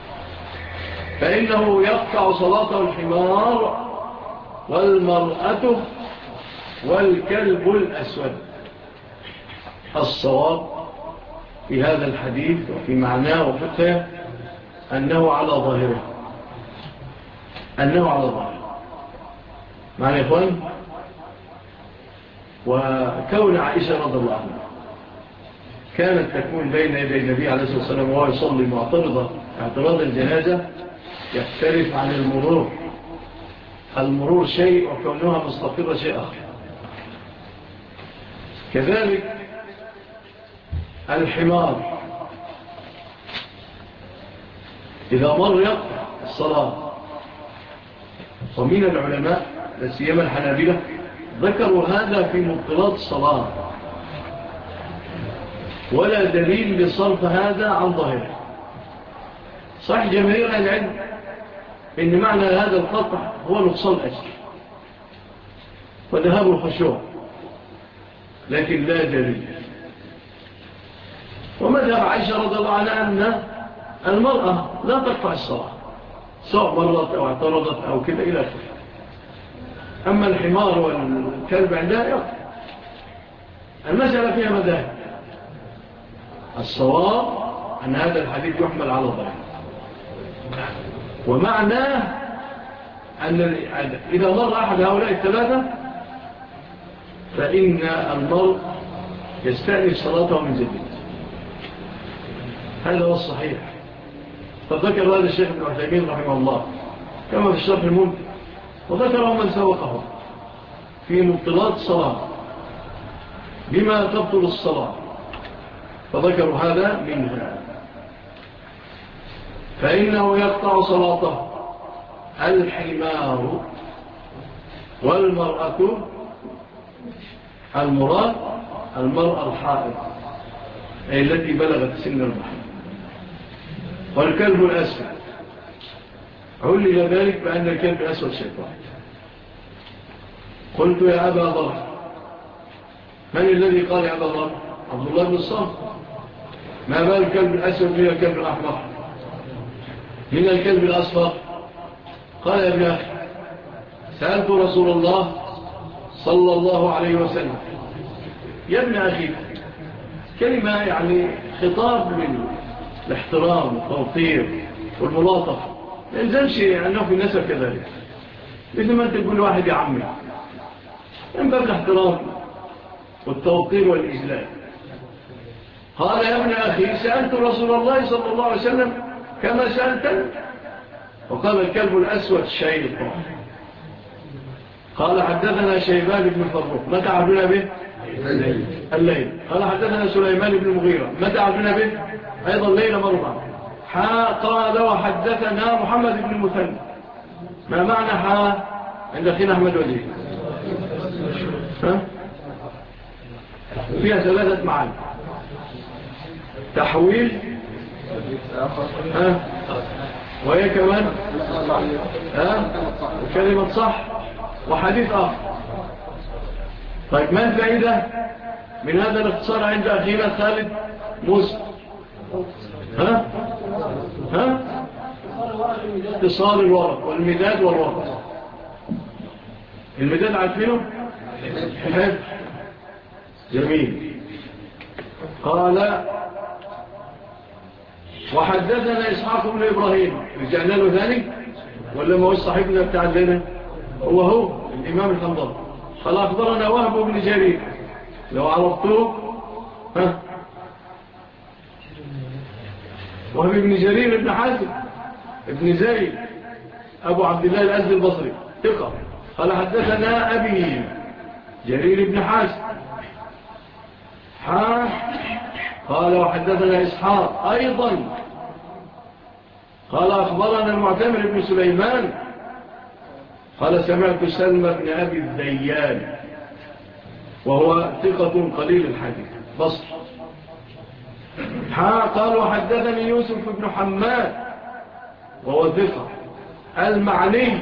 فإنه يقطع صلاة الحمار والمرأة والكلب الأسود. الصواب في هذا الحديث وفي معناه وفقه أنه على ظاهره معنى إخوان. وكون عائشة رضي الله عنها كانت تكون بين يدي النبي عليه الصلاة والسلام وهو يصلي معترضة اعتراض الجنازة يختلف عن المرور شيء وكونها مستقرة شيء آخر. كذلك الحمار إذا مر يقطع الصلاة. ومن العلماء لسيما الحنابلة ذكروا هذا في مبطلات الصلاة، ولا دليل لصرف هذا عن ظاهره. صح جماهير العلم إن معنى هذا القطع هو نقصان الأجر وذهاب الخشوع، لكن لا دليل. ومذهب عائشة رضي الله عنها أن المرأة لا تقطع الصلاة سواء مرت أو اعترضت أو كده إلى آخره. أما الحمار والكلب عندها يقطع. المسألة فيها مذاهب. الصواب أن هذا الحديث يحمل على الظاهر، ومعناه أن إذا مر أحد هؤلاء الثلاثة فإن المرء يستأنف صلاته من جديد. هذا هو الصحيح. فذكر هذا الشيخ ابن عثيمين رحمه الله كما في الشرح الممتع، وذكره من سبقه في مبطلات الصلاة بما تبطل الصلاة، فذكروا هذا منها. فإنه يقطع صلاته الحمار والمرأة، المراد المرأة الحائض أي التي بلغت سن المحيض، والكلب الأسود. علل ذلك بأن الكلب الأسود شيطان. قلت يا أبا ذر، من الذي قال يا أبا ذر؟ عبد الله بن الصامت. ما بال الكلب الأسود من الكلب الأحمر من الكلب الأصفر؟ قال يا ابن أخي، سألت رسول الله صلى الله عليه وسلم. يا ابن أخي كلمة يعني خطاب للاحترام والتوقير والملاطفة، ما يلزمش أنه في النسب كذلك، مثل ما أنت تقول واحد يا عمي، من باب الاحترام والتوقير والإجلال. قال يا ابن أخي سألت رسول الله صلى الله عليه وسلم كما سألتني، وقال الكلب الأسود شيطان. قال حدثنا شيبان بن فروخ، متى عبدنا به؟ الليل. قال حدثنا سليمان بن مغيرة، متى عبدنا به؟ أيضا الليل مرة. قال وحدثنا محمد بن المثنى. ما معنى عند أخينا أحمد وزير؟ فيها ثلاثة معاني: تحويل، وهي كمان وكلمة صح، وحديث آخر. طيب ما الفائدة من هذا الاختصار عند أخينا خالد موسى؟ اتصال الورق والمداد والورق. المداد عارفينه؟ حفظ. جميل. قال وحدثنا إسحاق بن إبراهيم، رجعنا له ثاني ولا ما هو صاحبنا بتاع لنا؟ هو الإمام الحنظل. قال أخبرنا وهب بن جرير، لو عرفتوه وهب بن جرير ابن حازم ابن زيد أبو عبد الله الأزدي البصري ثقة. قال حدثنا أبي جرير ابن حازم قال وحدثنا إسحاق أيضا قال أخبرنا المعتمر بن سليمان قال سمعت سلمى بن أبي الديان وهو ثقة قليل الحديث بصر. قال وحدثني يوسف بن حماد وهو ثقة المعني.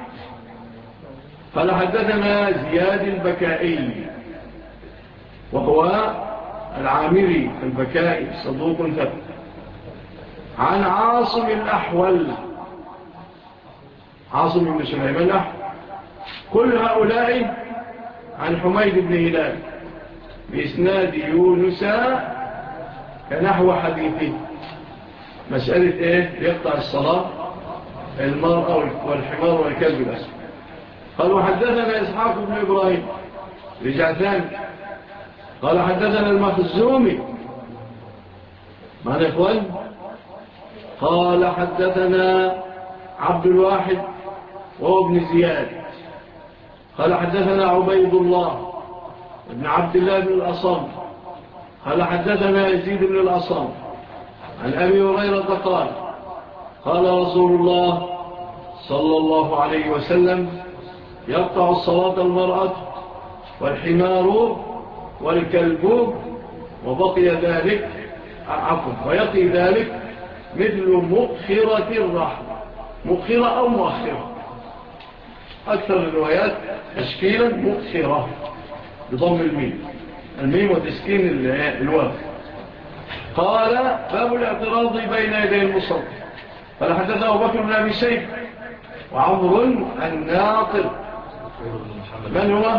قال حدثنا زياد البكائي وهو العامري البكائي صدوق ثبت، عن عاصم الأحول، عاصم بن سليمان الأحول. كل هؤلاء عن حميد بن هلال بإسناد يونس كنحو حديثه. مسألة إيه؟ يقطع الصلاة المرأة والحمار والكلب الأسود. قال وحدثنا إسحاق بن إبراهيم، رجع ثاني. قال حدثنا المخزومي، معنى إخوان. قال حدثنا عبد الواحد وهو ابن زياد. قال حدثنا عبيد الله ابن عبد الله بن الأصم. قال حدثنا يزيد بن الأصم عن أبي هريرة قال قال رسول الله صلى الله عليه وسلم يقطع الصلاة المرأة والحمار والكلب وبقي ذلك ويقي ذلك مثل مؤخرة الرحم، مؤخرة أو مؤخرة، أكثر الروايات تشكيلا مؤخرة بضم الميم وتسكين الواو. قال باب الاعتراض بين يدي المصلي. قال حدثنا أبو بكر بن أبي شيبة وعمر الناقد. من هو؟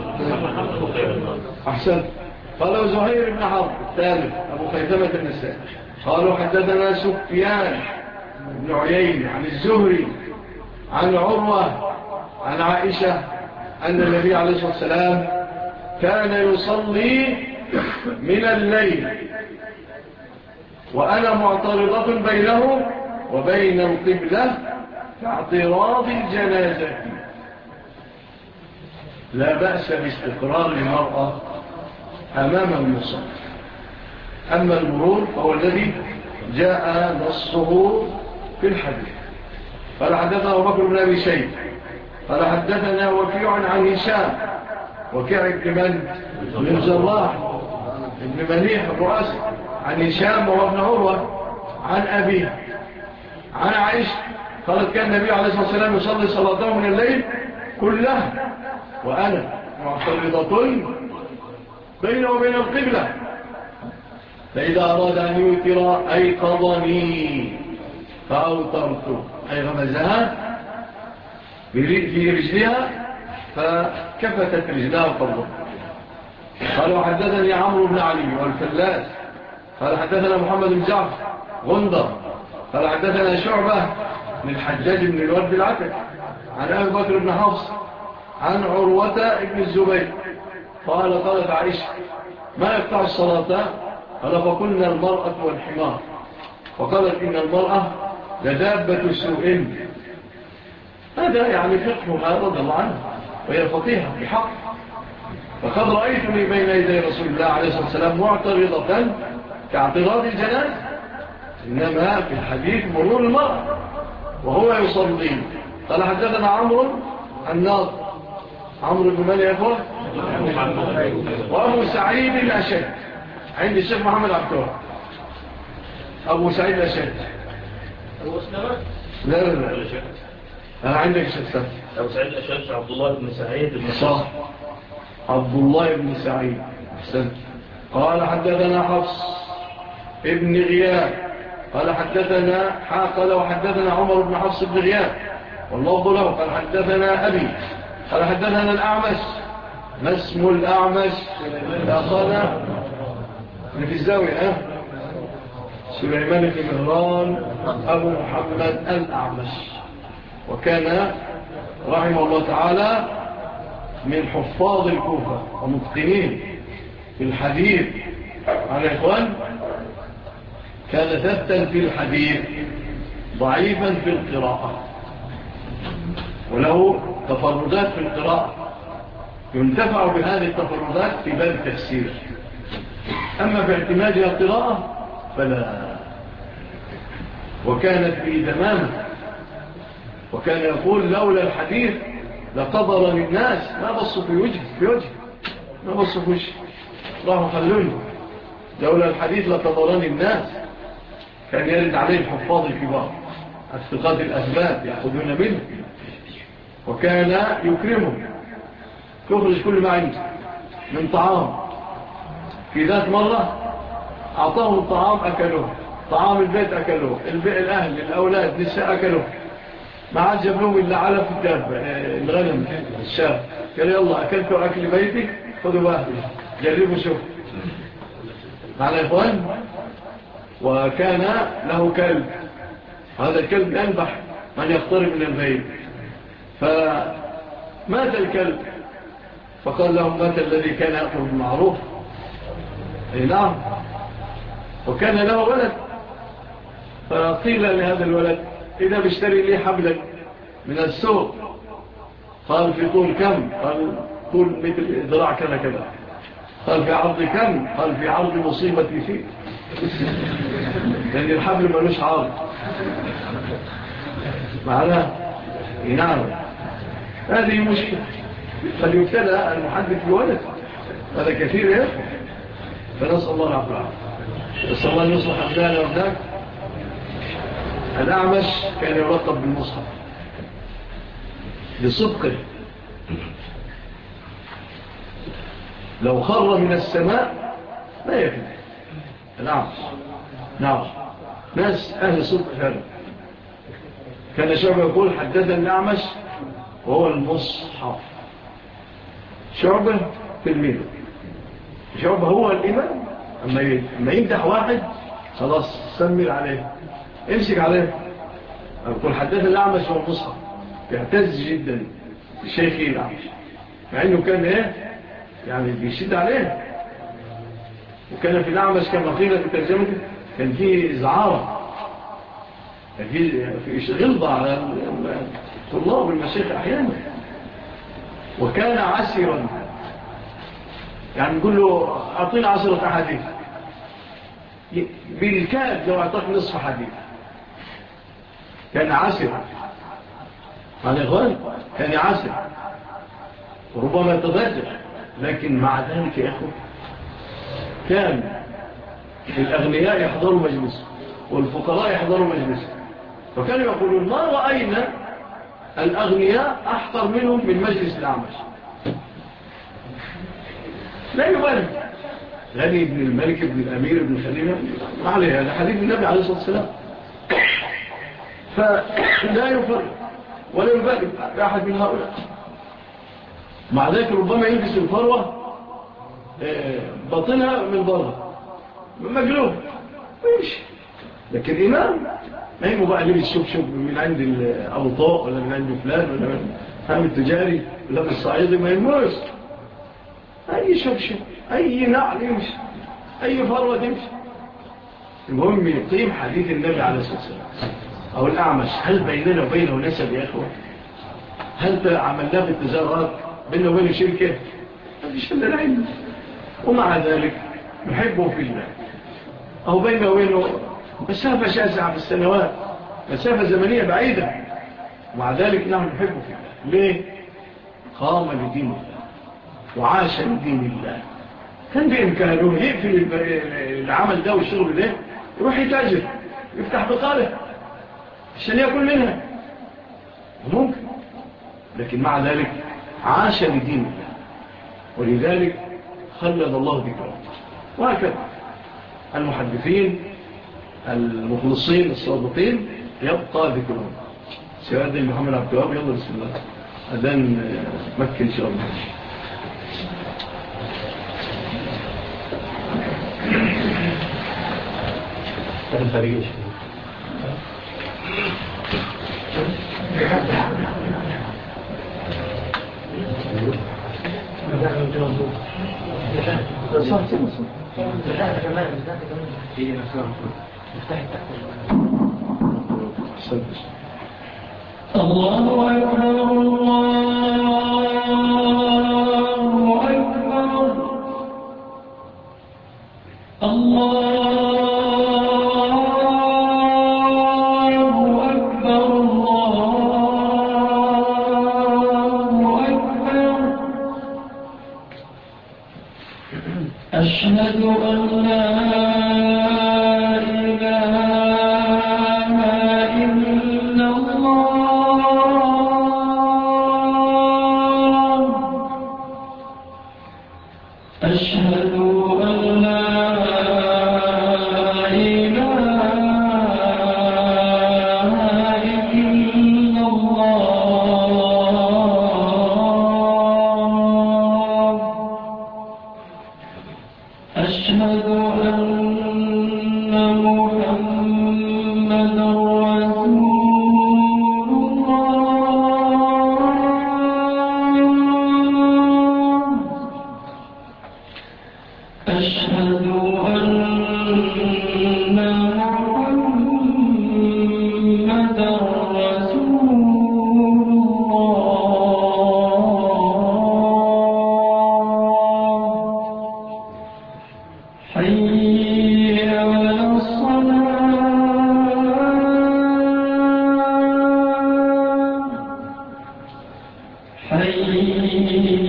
أحسن. قال زهير بن حرب الثالث أبو خيثمة النسائي. قالوا حدثنا سفيان بن عيين عن الزهري عن عروة عن عائشة أن النبي عليه الصلاة والسلام كان يصلي من الليل وأنا معترضة بينه وبين القبلة كاعتراض الجنازة. لا بأس باستقرار المرأة أمام المصلي، أما المرور فهو الذي جاء نصه في الحديث. قال حدثنا أبو بكر بن أبي شيبة قال حدثنا وكيع عن هشام، وكيع بن جراح ابن مليح الرؤاسي، عن هشام وهو ابن عروة عن أبيه عن عائشة قالت كان النبي عليه الصلاة والسلام يصلي صلاته من الليل كلها وأنا معترضة بينه وبين القبلة، فإذا أراد أن يوتر أيقظني فأوترت، أي غمزها في رجلها فكفتت رجلها وقبضت. قالوا حدثني عمرو بن علي والفلاس قال حدثنا محمد بن جعفر غندر قال حدثنا شعبة من الحجاج بن الورد العتك عن أبي بكر بن حفص عن عروة بن الزبير قالت عائشة ما يقطع الصلاة؟ قال فقلنا المرأة والحمار، وقالت إن المرأة لدابة سوء. هذا يعني فقهها رضي الله عنه، وهي فقيهة بحق. فقد رأيتني بين يدي رسول الله عليه الصلاة والسلام معترضة كاعتراض الجناز، إنما في الحديث مرور المرأة وهو يصلي. قال حدثنا عمرو الناظر، عمرو بن مالي أخوة وأبو سعيد الأشد عند الشيخ محمد عبدالله. أبو سعيد الأشد أبو سلمة؟ لا أنا عندك شخصات. أبو سعيد الأشد عبد الله بن سعيد بن صح، عبد الله بن سعيد. أحسن. قال حدثنا حفص ابن غياب قال حدثنا قال وحدثنا عمر بن حفص بن غياب والله له قال حدثنا أبي قال حدثنا الأعمش. ما اسم الأعمش؟ أخذ في الزاوية سليمان بن مهران أبو محمد الأعمش، وكان رحمه الله تعالى من حفاظ الكوفة ومتقنين في الحديث. على إخوان كان ثبتا في الحديث ضعيفا في القراءة، وله تفردات في القراءة ينتفع بهذه التفردات في باب التفسير، أما في اعتمادها القراءة فلا. وكانت في دمامه، وكان يقول لولا الحديث لقبر للناس ما بصوا في وجه ما بصوا في وجه راحوا خلوني، لولا الحديث لقبرني الناس. كان يرد عليه الحفاظ الكبار الثقات الأثبات يأخذون منه، وكان يكرمهم، يخرج كل ما عنده من طعام. في ذات مرة أعطاهم الطعام أكلوه، طعام البيت أكلوه، الأهل الأولاد نساء أكلوه، ما عاد جابلهم إلا على في الدابة الغنم الشاب. قال يلا أكلتوا أكل بيتي خذوا بقى جربوا شوف معنا يا إخوان. وكان له كلب، هذا الكلب ينبح من يقترب من البيت، فمات الكلب، فقال لهم مات الذي كان يأكل بالمعروف. نعم. وكان له ولد، فقيل لهذا الولد إذا بيشتري لي حبلا من السوق. قال في طول كم؟ قال طول مثل ذراع كذا كذا. قال في عرض كم؟ قال في عرض مصيبتي فيه، لأن الحبل ملوش عرض معنا. نعم. هذه مشكلة فليبتلى المحدث بولد، هذا كثير يا أخي. فنسأل الله العافية، نسأل الله أن يصلح أبنائنا وابنائك. الأعمش كان يرتب بالمصحف بصدقه، لو خر من السماء لا يكفي الأعمش. نعم، ناس أهل صدق هذا. كان شعبة يقول حدثنا الأعمش وهو المصحف. شعبة في الميل، شعبة هو الإمام. أما يمدح واحد خلاص سمر عليه، امسك عليه. يقول حدثنا الأعمش وهو المصحف، يعتز جدا الشيخي الأعمش، مع أنه كان يعني بيشد عليه. وكان في الأعمش كما قيل في ترجمته كان فيه إزعارة، كان فيه غلظة على الطلاب والمشايخ أحيانا. وكان عسرا، يعني نقول له أعطينا 10 أحاديث بالكاد، لو أعطاك نصف حديث. كان عسرا هذا إخوان، كان عسرا وربما يتضجر، لكن مع ذلك يا أخوة كان الأغنياء يحضروا مجلسه والفقراء يحضروا مجلسه، وكانوا يقولون ما رأينا الأغنياء أحضر منهم من مجلس الأعمش. لا يبالي غني ابن الملك ابن الأمير ابن الخليفة ما عليه، هذا حديث النبي عليه الصلاة والسلام. فلا يفرق ولا يبالي بأحد من هؤلاء. مع ذلك ربما يلبس الفروة باطنها من بره مجلوب ويمشي، لكن إمام ما يمو بقى لبس شب من عند الأوطاء ولا من عند فلان ولا من عند التجاري ولا من الصعيدي، ما يموش. أي شب أي نعل يمشي، أي فروة تمشي. المهم يقيم حديث النبي عليه الصلاة والسلام. أو الأعمش، هل بيننا وبينه نسب يا أخوة؟ هل عملناه بالتزارات بينه وبينه شركة؟ ما فيش إلا العلم. ومع ذلك نحبه في الله، أو بينه وبينه مسافة شاسعة في السنوات، مسافة زمنية بعيدة، ومع ذلك نحن نحبه في الله. ليه؟ قام لدين الله وعاش لدين الله. كان بإمكانه يقفل العمل ده والشغل ده، يروح يتاجر يفتح بقالة عشان يأكل منها، ممكن، لكن مع ذلك عاش لدين الله، ولذلك خلد الله ذكره. وهكذا المحدثين المخلصين الصادقين يبقى ذكرهم. سيادة محمد عبد الوهاب، يلا بسم الله أذان مكة إن شاء الله. الخارجية الله أكبر الله أكبر الله أشهد أن لا إله إلا الله أشهد أن لا إله إلا الله أشهد أن محمدًا رسول الله أشهد أن محمدًا رسول الله حي على الصلاة حي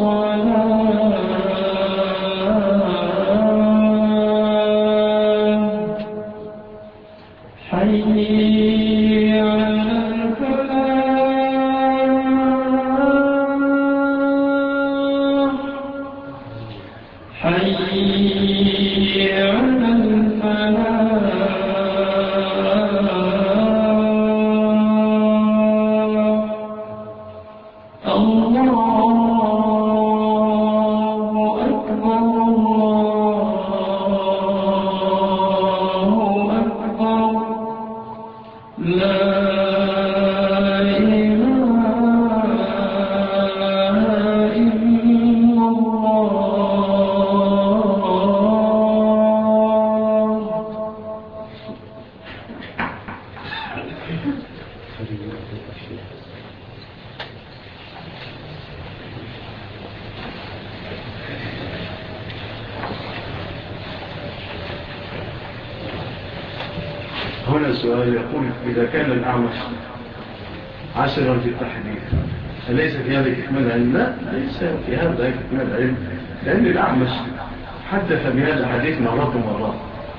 هنا سؤال يقول إذا كان الأعمش عشرا في التحديث أليس في هذا كتمان علم؟ لا، ليس في هذا كتمان علم، لأن الأعمش حدث بهذا الحديث مرات ومرات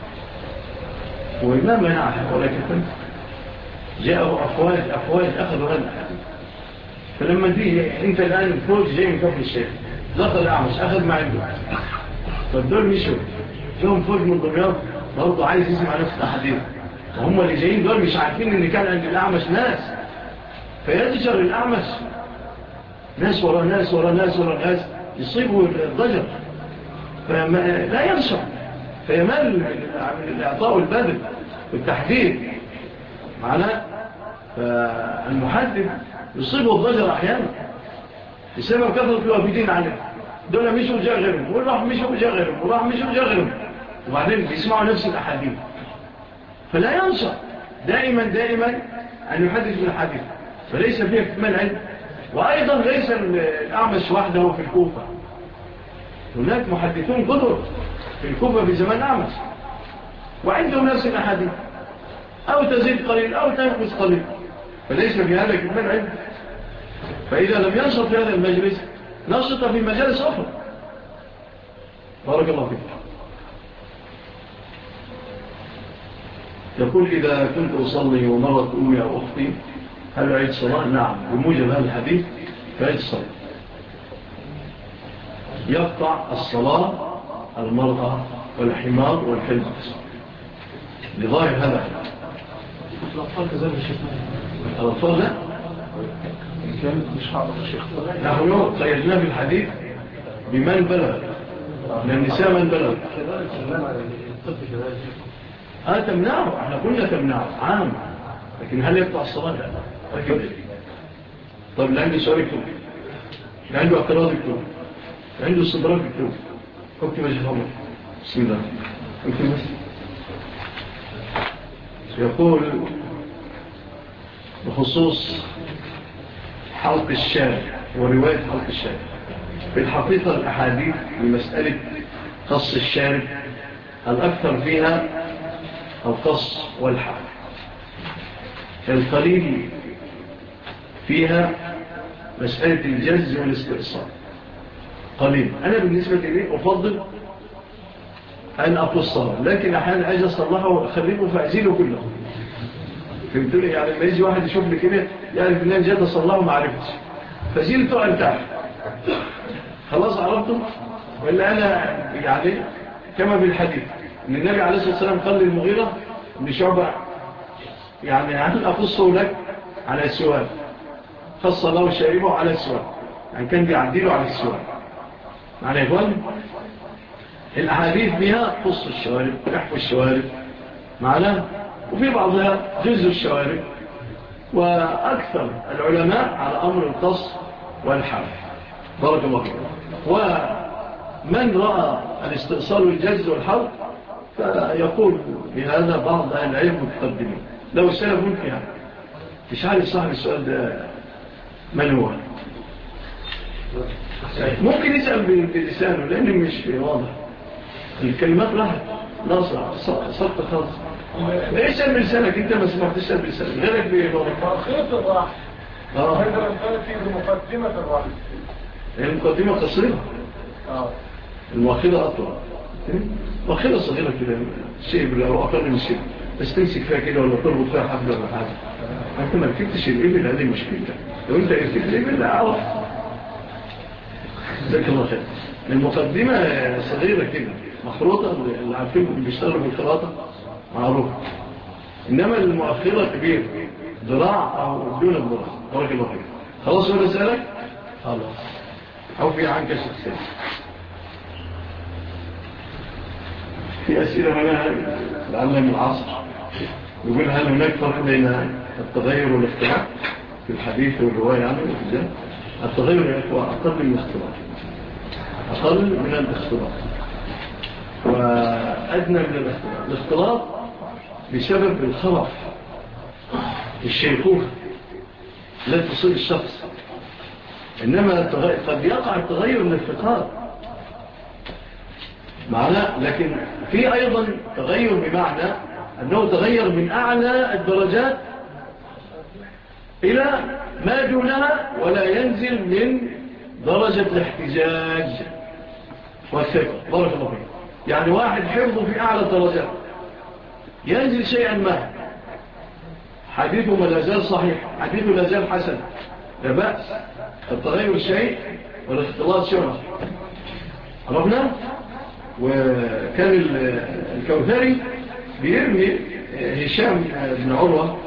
وما منعه ولا كتمان. جاءه أفواج أخذوا هذا الحديث. فلما دي أنت الآن فوج جاي من كفر الشيخ دخل الأعمش أخذ ما عنده، فالدول مشوا جاهم فوج من دمياط برضه عايز يسمع نفس الحديث، وهم اللي جايين دول مش عارفين ان كان عند الأعمش ناس، فيتجر الأعمش ناس ورا ناس ورا ناس ورا ناس يصيبوا الضجر فلا ينشر، فيمال من الإعطاء والبذل والتحديد معناه. فالمحدث يصيبه الضجر أحيانا بسبب كثرة الوافدين عليه، دول مشوا جاء غيرهم والراح مشوا جاء غيرهم والراح مشوا جاء غيرهم، وبعدين بيسمعوا نفس الأحاديث فلا ينشر. دائما أن يحدث بالحديث، فليس فيه اكتمال علم. وأيضا ليس الأعمش وحده في الكوفة، هناك محدثون كثر في الكوفة في زمان الأعمش وعندهم نفس الأحاديث، أو تزيد قليل أو تنقص قليل، فليس في هذا اكتمال علم. فإذا لم ينشط في هذا المجلس نشط في مجالس أخرى. بارك الله فيك. يقول إذا كنت أصلي ومرت أمي أو أختي هل أعيد صلاة؟ نعم، بموجب هذا الحديث فأعيد الصلاة. يقطع الصلاة المرأة والحمار والكلب لظاهر هذا الحديث. الأطفال كذلك الشيخ. الأطفال لا كان مش حاضر الشيخ. نحن قيدنا في الحديث بمن بلغ، من النساء من بلغ. كذلك الطفل كذلك. تمنعه، احنا كنا تمنعه عام، لكن هل يقطع الصلاة؟ لا أكيد. طيب اللي عنده سؤال يكتب، اللي عنده اعتراض يكتب، اللي عنده استدراك يكتب. اكتب يا شيخ عمر. بسم الله. اكتب بس. يقول بخصوص حلق الشارع ورواية حلق الشارع، في الحقيقة الأحاديث لمسألة قص الشارع الأكثر فيها القص والحلق، القليل فيها مسألة الجز والاستئصال قليل. أنا بالنسبة لي أفضل أن أقصها، لكن أحيانا أجي أصلحه وأخربه فأزيله كله. فهمت لي؟ يعني لما يجي واحد يشوف لي كده يعرف أن أنا جيت أصلحه ما عرفتش فزيلته أن تعرف خلاص عرفته. وإلا أنا يعني كما في الحديث أن النبي عليه الصلاة والسلام قال للمغيرة بن شعبة يعني هل أقصه لك على السؤال، خص الله شاربه على السؤال، يعني كان بيعدله على السؤال. معنى يقول الأحاديث بها قص الشوارب كحف الشوارب معناه، وفي بعضها جزء الشوارب، وأكثر العلماء على أمر القص والحرف. بارك الله فيكم. ومن رأى الاستئصال والجز والحرف فيقول بهذا بعض أهل العلم متقدمين لو سلفون فيها. مش عارف صاحب السؤال ده من هو، ممكن يسأل بلسانه لأنه مش واضح، الكلمات راحت ناصرة صدق خالص. اسأل بلسانك، انت ما سمعت تسأل بلسانك غيرك بيضارك خيط الراح هذا كان في مقدمة الراح يعني المقدمة قصيرة، المؤخرة أطول، مؤخرة صغيرة كده، شيء أو أقل من شيء، بس تمسك فيها كده ولا تربط فيها حبل ولا حاجة. أنت ما ركبتش الإبل، هذه مشكلة. لو أنت ركبت الإبل أعرف ذاك الله خير. المقدمة صغيرة كده مخروطة، اللي عارفين اللي بيشتغلوا بالخراطة معروف. إنما المؤخرة كبير، ذراع أو دون الذراع. بارك الله خير. خلاص ولا سألك؟ خلاص. أو في عنك شخصين. في أسئلة هنا لعلها من العصر، يقول هل هناك فرق بين التغير والاختلاف في الحديث والرواية عنه؟ التغير يا أخوة أقل من الاختلاف، أقل من الاختلاف وأدنى من الاختلاف. الاختلاف بسبب الخرف، الشيخوخة لا تصير الشخص. إنما قد يقع التغير من الفقار معناه، لكن في أيضا تغير بمعنى أنه تغير من أعلى الدرجات إلى ما دونها، ولا ينزل من درجة الاحتجاج والثقة. بارك الله فيك. يعني واحد حفظه في أعلى الدرجات ينزل شيئا ما، حديثه ما لازال صحيح، حديثه لازال حسن، لا بأس. التغير شيء والاختلاط شيء. عرفنا؟ وكان الكوثري بيرمي هشام بن عروة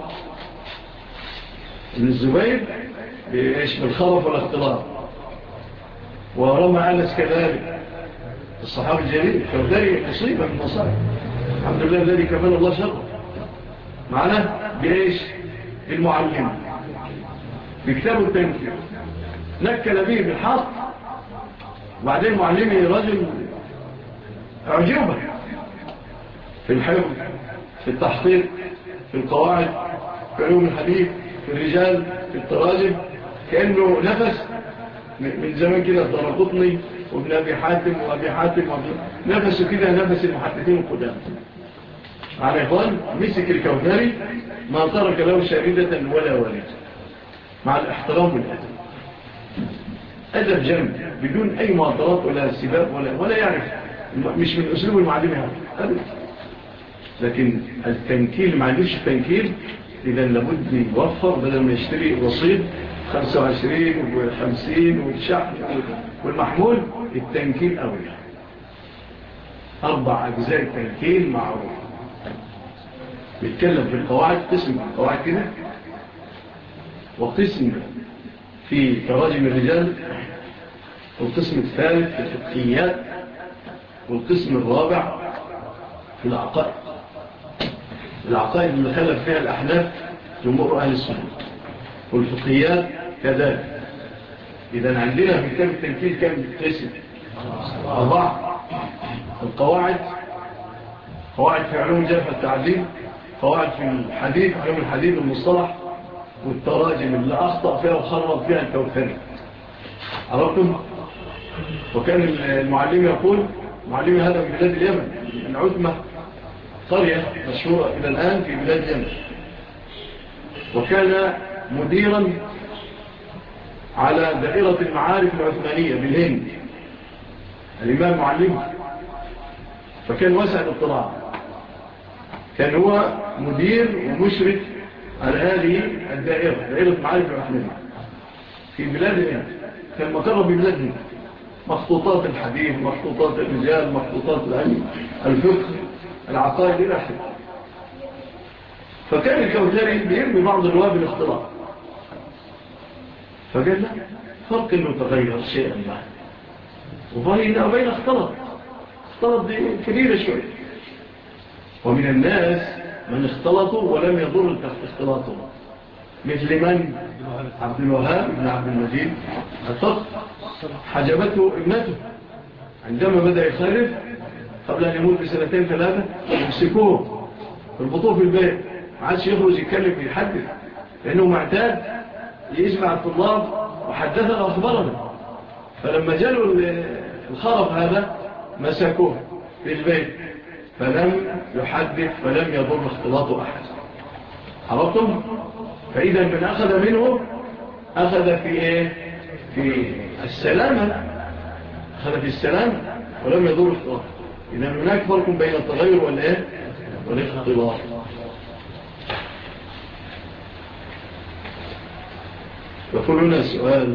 بن الزبير بالخرف والاختلاط، ورمى أنس كذلك الصحابي الجليل. الكوثري مصيبة من مصائب، الحمد لله الذي كفل الله شره. معنا بإيش؟ بالمعلم، بكتابه التنكير، نكل به بالحق. وبعدين معلمي رجل أعجبه في الحفظ، في التحقيق، في القواعد، في علوم الحديث، في الرجال، في التراجم، كأنه نفس من زمان كده الدرقطني وابن أبي حاتم وأبي حاتم نفسه كده نفس المحدثين القدام. على إخوان مسك الكوثري ما ترك له شاردة ولا والد، مع الاحترام والأدب، أدب جميل بدون أي معطرات ولا سباب ولا يعرف، مش من أسلوب المعلم هذا. لكن التنكيل ما عندوش تنكيل، إذا لابد يوفر بدل ما يشتري رصيد 25 و50 والشحن والمحمول، التنكيل أولى. 4 أجزاء التنكيل معروف. بيتكلم في القواعد، قسم في القواعد كده، وقسم في تراجم الرجال، والقسم الثالث في الفقهيات، والقسم الرابع في العقائد. العقائد اللي خلف فيها الأحناف جمهور أهل السنة، والفقهيات كذلك. إذا عندنا في كتاب التنكيل كم قسم؟ 4. القواعد، قواعد في علوم الجرح والتعديل، قواعد في الحديث، علوم الحديث والمصطلح، والتراجم اللي أخطأ فيها وخرب فيها الكوثري. عرفتم؟ وكان المعلم يقول، معلمي هذا من بلاد اليمن، من عثمة، قرية مشهورة إلى الآن في بلاد اليمن، وكان مديرا على دائرة المعارف العثمانية بالهند، الإمام معلم، فكان واسع الاطلاع. كان هو مدير ومشرف على هذه الدائرة، دائرة المعارف العثمانية في بلاد الهند. كان مقر ببلاد الهند، مخطوطات الحديث، مخطوطات الرجال، مخطوطات العلم، الفقه، العقائد إلى آخره. فكان الكوثري بيرمي بعض الرواب بالاختلاط، فقال لا فرق انه تغير شيئا ما، وبين اختلط دي كبيرة شوية. ومن الناس من اختلطوا ولم يضر اختلاطه، مثل من؟ عبد الوهاب بن عبد المجيد الفقه، حجبته ابنته عندما بدأ يخالف قبل أن يموت بسنتين 3، يمسكوه يربطوه في البيت، ما عادش يخرج يتكلم ويحدث، لأنه معتاد يسمع الطلاب وحدثنا وأخبرنا. فلما جاءوا الخرف هذا مسكوه في البيت، فلم يحدث، فلم يضر اختلاط أحد. عرفتم؟ فإذا من أخذ منه أخذ في إيه؟ في السلامة خلف السلامة ولم يضر اختلاط. إذن هناك فرق بين التغير والاختلاط. يقول هنا السؤال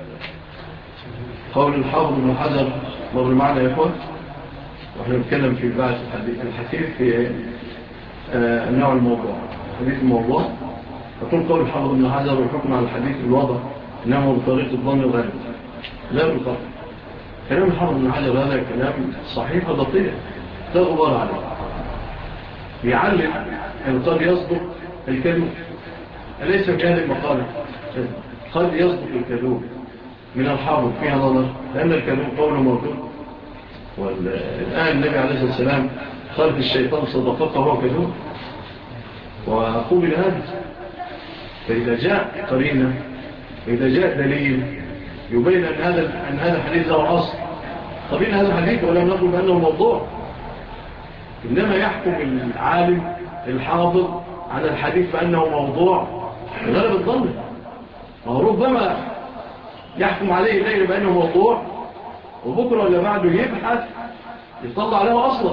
قول الحافظ بن حجر مر معنا يا إخوة، ونحن نتكلم في بعض الحديث في النوع الموضوع حديث الموضوع. يقول قول الحافظ بن حجر والحكم على الحديث الوضع إنما بطريقة الظن الغالب لا بالقطع. كلام الحافظ بن حجر هذا كلام صحيح وضبطية لا غبار عليه. بيعلم أن قد يصدق الكذوب، أليس في هذه المقالة قد يصدق الكذوب من الحافظ فيها نظر، لأن الكذوب قوله موجود. والآن النبي عليه الصلاة والسلام قال في الشيطان صدقك وهو كذوب وقبل هذا. فإذا جاء قرينة، إذا جاء دليل يبين أن هذا الحديث له أصل، قبل هذا الحديث ولم نقل بأنه موضوع. إنما يحكم العالم الحافظ على الحديث بأنه موضوع غلب الظن، وربما يحكم عليه الليل بأنه موضوع وبكرة ولا بعده يبحث يطلع له أصلا،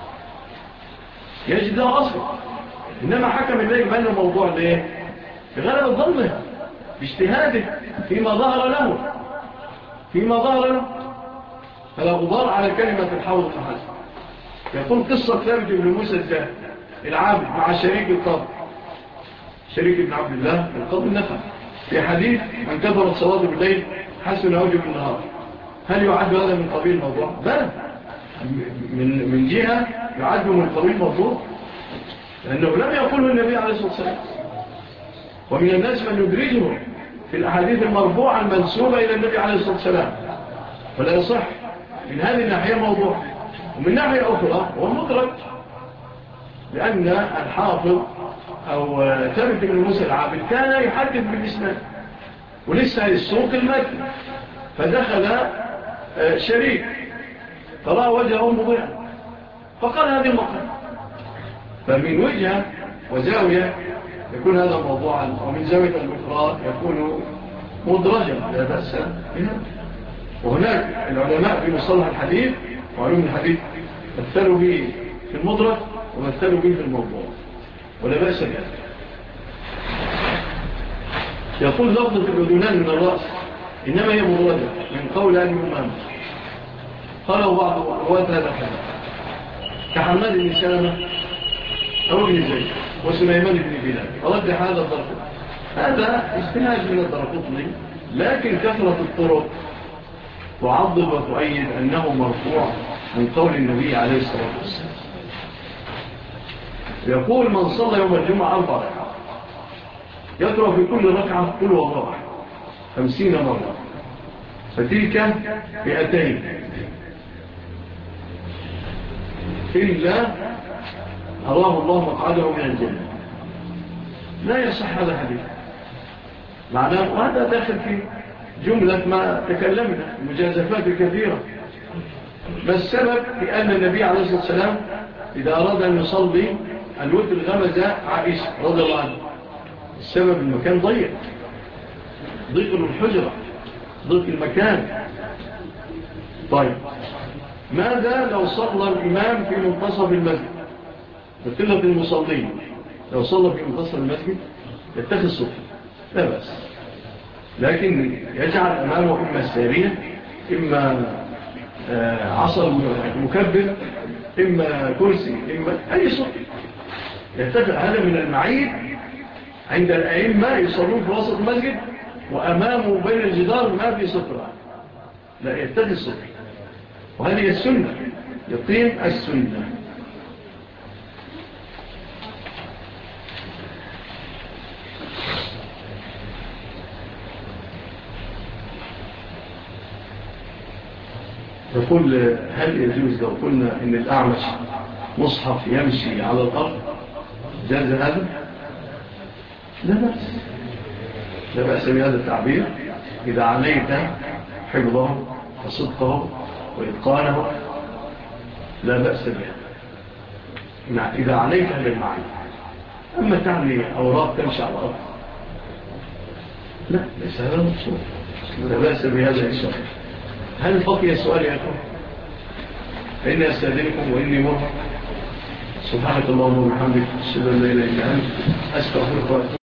يجد له أصلا. إنما حكم الليل بأنه موضوع ليه؟ بغلب الظن باجتهاده فيما ظهر له فلا غبار على كلمة الحافظ بن حجر. يقول قصة ثابت بن موسى العابد مع شريك القاضي، شريك ابن عبد الله القاضي النفع، في حديث من كبرت صلاة بالليل حسن أوجه بالنهار. هل يعد هذا من قبيل الموضوع؟ بل من جهة يعد من قبيل الموضوع، لأنه لم يقوله النبي عليه الصلاة والسلام. ومن الناس من يدرجه في الأحاديث المرفوعة المنسوبة إلى النبي عليه الصلاة والسلام، ولا يصح. من هذه الناحية موضوع، ومن ناحية أخرى هو مدرك، لأن الحافظ أو ثابت بن موسى العابد كان يحدث بالإسناد ولسه السوق المتن، فدخل شريك فرأى وجهه مضيعا فقال هذه المقام. فمن وجهة وزاوية يكون هذا موضوعا، ومن زاوية الأخرى يكون مدرجا لا بأس بها. وهناك العلماء في مصطلح الحديث وعلوم الحديث مثلوا به في المدرج ومثلوا به في الموضوع، ولا بأس بها. يقول لفظة الأذنان من الرأس إنما هي مدرجة من قول أبي أمامة، قالوا بعض رواة هذا الحديث كحماد بن سلمة أو ابن زيد وسليمان بن بلال ورجح هذا الضرقطني. هذا استناج من الضرقطني، لكن كثرة الطرق تعضل وتؤيد أنه مرفوع من قول النبي عليه الصلاة والسلام. يقول من صلى يوم الجمعة 4 ركعات يقرأ في كل ركعة قل والله 50 مرة، فتلك 200 إلا أراه الله مقعده من الجنة. لا يصح هذا الحديث معناه، وهذا داخل في جملة ما تكلمنا المجازفات الكثيرة. بس السبب في أن النبي عليه الصلاة والسلام إذا أراد أن يصلي الوتر غمز عائشة رضي الله عنه. السبب المكان ضيق الحجرة، ضيق المكان. طيب ماذا لو صلى الإمام في منتصف المسجد بقلة المصلين؟ لو صلى في منتصف المسجد يتخذ صفر لا بأس، لكن يجعل أمامه إما السارية إما عصا مكبر إما كرسي إما أي صفر يتخذ. هذا من المعيب عند الأئمة يصلون في وسط المسجد وأمامه بين الجدار ما في صفر، لا يتخذ صفر. وهذه السنة، يقيم السنة. يقول هل يجوز لو قلنا إن الأعمش مصحف يمشي على الأرض جاز هذا؟ لا بأس، لا بأس بهذا التعبير إذا عليت حفظه وصدقه وإتقانه، لا بأس بها إذا عليك بالمعنى. أما تعني أوراق تمشي على الأرض لا، ليس هذا مقصود. لا بأس بهذا السؤال. هل بقي سؤال يا أخوان؟ فإني أستأذنكم وإني مرهق. سبحانك اللهم وبحمدك أشهد أن لا إله إلا أنت أستغفرك.